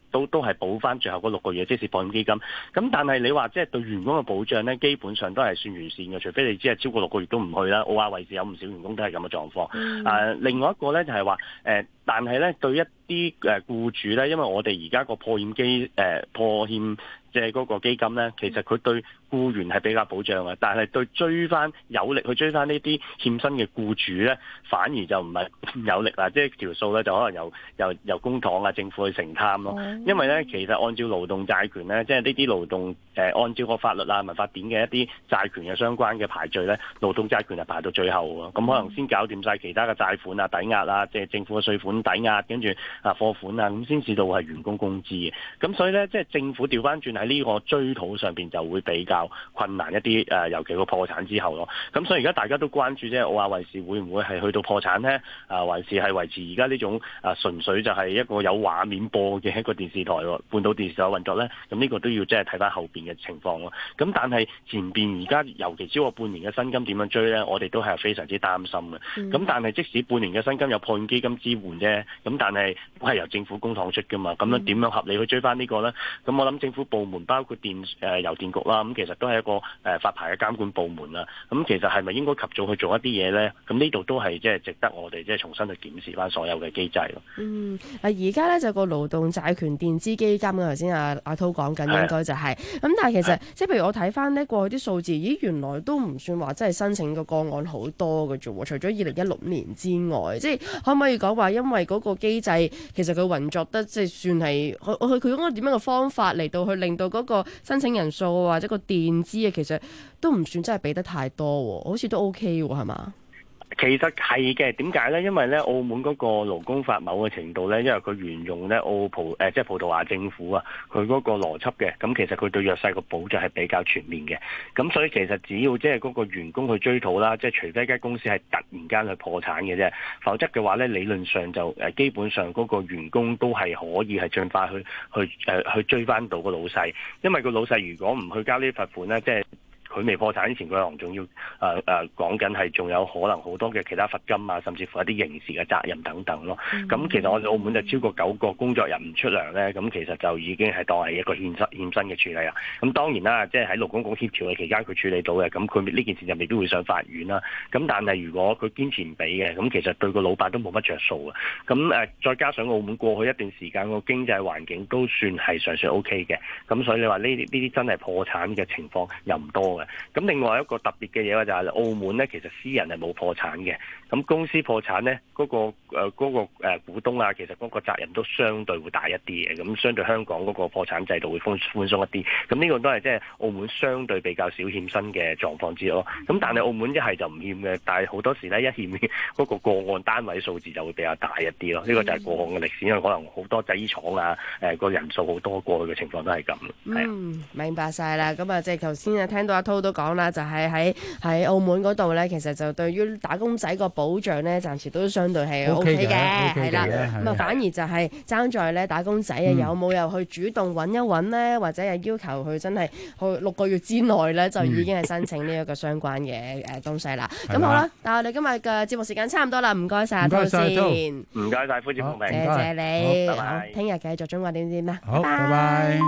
都係補翻最後嗰6個月，即是保險基金。咁但係你話即係對員工嘅保障咧，基本上都係算完善嘅，除非你只係超過6個月都唔去啦。澳亞維視有唔少員工都係咁嘅狀況。另外一個咧就係話但係咧對一啲僱主咧，因為我哋而家個破欠即係嗰個基金咧，其實佢對僱員係比較保障嘅，但係對有力去追翻呢啲欠薪嘅僱主咧，反而就唔係有力啦。即係條數咧就可能由公帑啊、政府去承擔咯。因為咧其實按照勞動債權咧，即係呢啲勞動按照個法律啊、民法典嘅一啲債權嘅相關嘅排序咧，勞動債權係排到最後喎。咁可能先搞掂晒其他嘅債款啊、抵押啊，即係政府嘅稅款抵押，跟住貨款啊，咁先至到係員工工資嘅。咁所以咧，即係政府調翻轉喺呢個追討上邊就會比較困難一啲，尤其個破產之後咯。咁所以而家大家都關注即係澳亞衛視會唔會係去到破產呢？還是係維持而家呢種純粹就係一個有畫面播嘅一個電視台半島電視台運作呢？咁呢個都要即係睇翻後邊嘅情況咯。咁但係前邊而家尤其超過半年嘅薪金點樣追呢？我哋都係非常之擔心嘅。咁但係即使半年嘅薪金有破欠基金支援啫，咁但係都係由政府公帑出噶嘛。咁樣點樣合理去追翻呢個呢？咁我諗政府部門包括郵電局啦，咁其實都係一個發牌嘅監管部門啦。咁其實係咪應該及早去做一啲嘢咧？咁呢度都係即係值得我哋即係重新去檢視翻所有嘅機制咯。 而家咧就個勞動債權墊資基金頭先阿滔講緊應該就係咁，但係其實即係譬如我睇翻呢過去啲數字，咦原來都唔算話真係申請個個案好多嘅啫喎。除咗2016年之外，即係可唔可以講話因為嗰個機制其實佢運作得即係算係佢用個點樣嘅方法嚟到去令到嗰個申請人數或者個墊資啊，其實都唔算真係俾得太多，好似都 OK 喎，係嘛？ 其實係嘅，點解咧？因為咧，澳門嗰個勞工法某個程度咧，因為佢沿用咧即係葡萄牙政府啊，佢嗰個邏輯嘅，咁其實佢對弱勢個保障係比較全面嘅。咁所以其實只要即係嗰個員工去追討啦，即係除非間公司係突然間去破產嘅啫，否則嘅話咧，理論上就基本上嗰個員工都係可以係盡快去追翻到個老細，因為個老細如果唔去交呢啲罰款咧，即係佢未破產之前，佢可能仲要講緊係仲有可能好多嘅其他罰金啊，甚至乎一啲刑事嘅責任等等咯。咁其實我哋澳門就超過9個工作日唔出糧咧，咁其實就已經係當係一個欠薪嘅處理啦。咁當然啦，即係喺勞工局協調嘅期間，佢處理到嘅，咁佢呢件事就未必會上法院啦。咁但係如果佢堅持唔俾嘅，咁其實對個老闆都冇乜着數啊。咁再加上澳門過去一段時間個經濟環境都算係尚算 OK 嘅，咁所以你話呢啲真係破產嘅情況又唔多。咁另外一個特別嘅嘢就係澳門咧，其實私人係冇破產嘅。咁公司破產咧，嗰個股東啊，其實嗰個責任都相對會大一啲嘅。咁相對香港嗰個破產制度會寬鬆一啲。咁呢個都係即係澳門相對比較少欠薪嘅狀況之一咯。咁但係澳門一係就唔欠嘅，但係好多時咧一欠嗰個個案單位數字就會比較大一啲咯。呢個就係過往嘅歷史，因為可能好多製衣廠啊，個人數好多過去嘅情況都係咁。 明白晒啦。咁啊，即係頭先聽到阿滔都講啦，就係喺澳門嗰度咧，其實就對於打工仔個保障咧，暫時都相對係 OK 嘅，係啦。咁啊，反而就係爭在咧打工仔啊，有冇又去主動揾一揾咧，或者係要求佢真係去6個月之內咧，就已經係申請呢一個相關嘅東西啦。咁好啦，但係我哋今日嘅節目時間差唔多啦，唔該晒阿滔先， 唔該晒，歡迎報名， 謝謝你， 拜拜。 聽日繼續中國點點啦， 好，拜拜。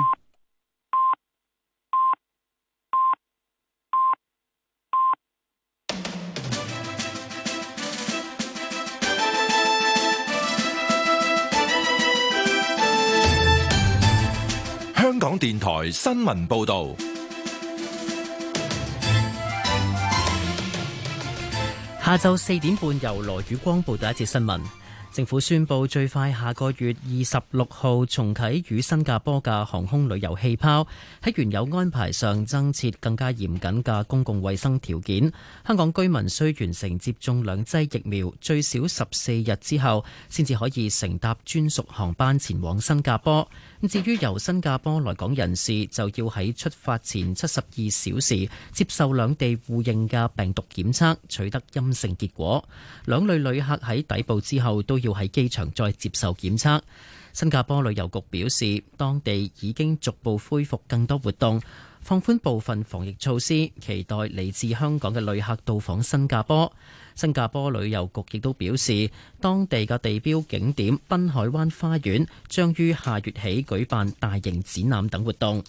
香港電台新聞報道， 下晝4點半由羅宇光報道一節新聞。政府宣布最快下個月26號重啟與新加坡嘅航空旅遊氣泡，喺原有安排上增設更加嚴謹嘅公共衛生條件。香港居民需完成接種2劑疫苗，最少14日之後先至可以乘搭專屬航班前往新加坡。至於由新加坡來港人士，就要喺出發前72小時接受兩地互認嘅病毒檢測，取得陰性結果。兩類旅客喺抵埗之後都要喺機場再接受檢測。 新加坡旅遊局表示，當地已經逐步恢復更多活動，放寬部分防疫措施，期待嚟自香港嘅旅客到訪新加坡。新加坡旅遊局亦都表示，當地嘅地標景點濱海灣花園將於下月起舉辦大型展覽等活動。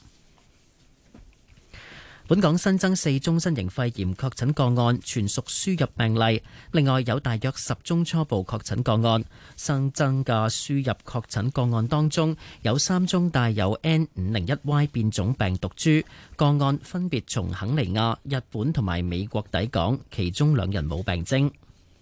本港新增4宗新型肺炎確診個案，全屬輸入病例。另外有大約10宗初步確診個案。新增嘅輸入確診個案當中，有3宗帶有 N501Y 變種病毒株，個案分別從肯尼亞、日本同埋美國抵港，其中2人冇病徵。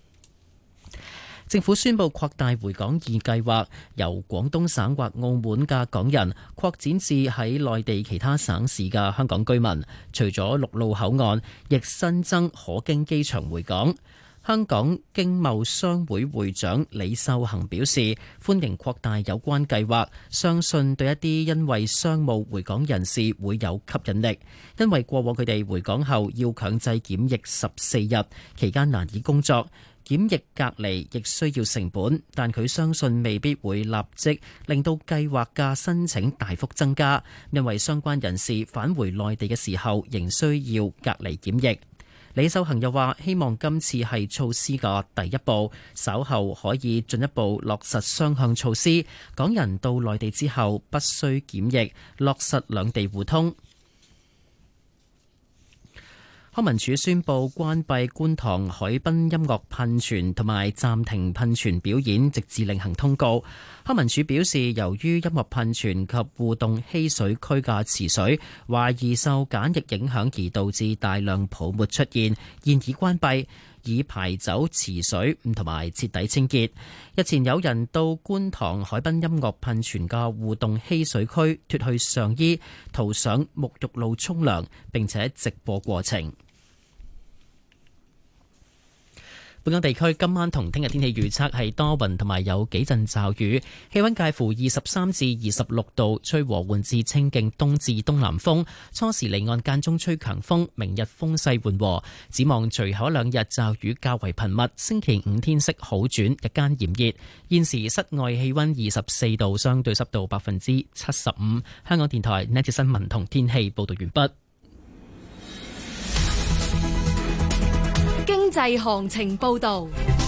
政府宣布擴大回港易計劃，由廣東省或澳門嘅港人擴展至喺內地其他省市嘅香港居民。除咗陸路口岸，亦新增可經機場回港。香港經貿商會會長李秀恒表示，歡迎擴大有關計劃，相信對一啲因為商務回港人士會有吸引力，因為過往佢哋回港後要強制檢疫14日，期間難以工作。檢疫隔離亦需要成本，但佢相信未必會立即令到計劃嘅申請大幅增加，因為相關人士返回內地嘅時候仍需要隔離檢疫。李秀恒又話，希望今次係措施嘅第一步，稍後可以進一步落實雙向措施，港人到內地之後不需檢疫，落實兩地互通。康文署宣布關閉觀塘海濱音樂噴泉同埋暫停噴泉表演，直至另行通告。康文署表示，由於音樂噴泉及互動嬉水區嘅池水懷疑受鹼液影響而導致大量泡沫出現，現已關閉，以排走池水同埋徹底清潔。日前有人到觀塘海濱音樂噴泉嘅互動嬉水區脫去上衣，塗上沐浴露沖涼，並且直播過程。本港地區今晚同聽日天氣預測係多雲同埋有幾陣驟雨，氣溫介乎23至26度，吹和緩至清勁東至東南風，初時離岸間中吹強風，明日風勢緩和。展望隨後2日驟雨較為頻密，星期5天色好轉，日間炎熱。現時室外氣溫24度，相對濕度75%。香港電台呢節新聞同天氣報道完畢。 經濟行情報道，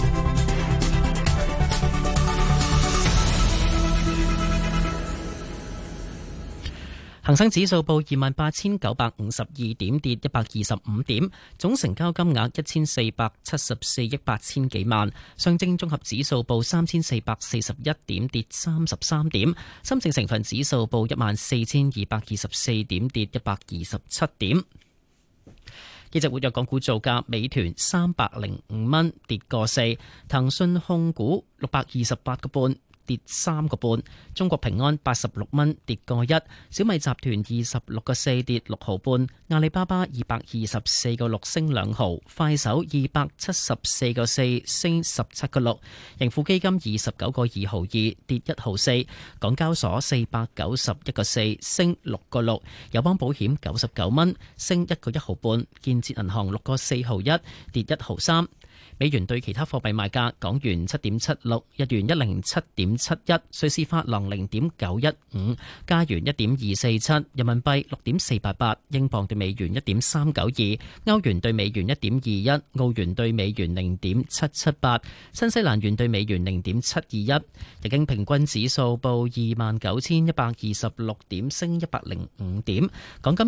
恒生指數報28,952點，跌125點，總成交金額1474億8千幾萬。上證綜合指數報3441點，跌33點。深證成分指數報14,224點，跌127點。幾隻活躍港股造價：美團305蚊，跌個4；騰訊控股628個半，跌3個半；中國平安86蚊，跌個1；小米集團26個4，跌6毫半；阿里巴巴224個6，升2毫；快手274個4，升17個6；盈富基金29個2毫2，跌1毫4；港交所491個4，升6個6；友邦保險99蚊，升1個1毫半；建設銀行6個4毫1，跌1毫3。美元對其他貨幣賣價：港元7.76，日元107.71，瑞士法郎0.915，加元1.247，人民幣6.488，英鎊對美元1.392，歐元對美元1.21，澳元對美元0.778，新西蘭元對美元0.721。日經平均指數報29,126點，升105點。港金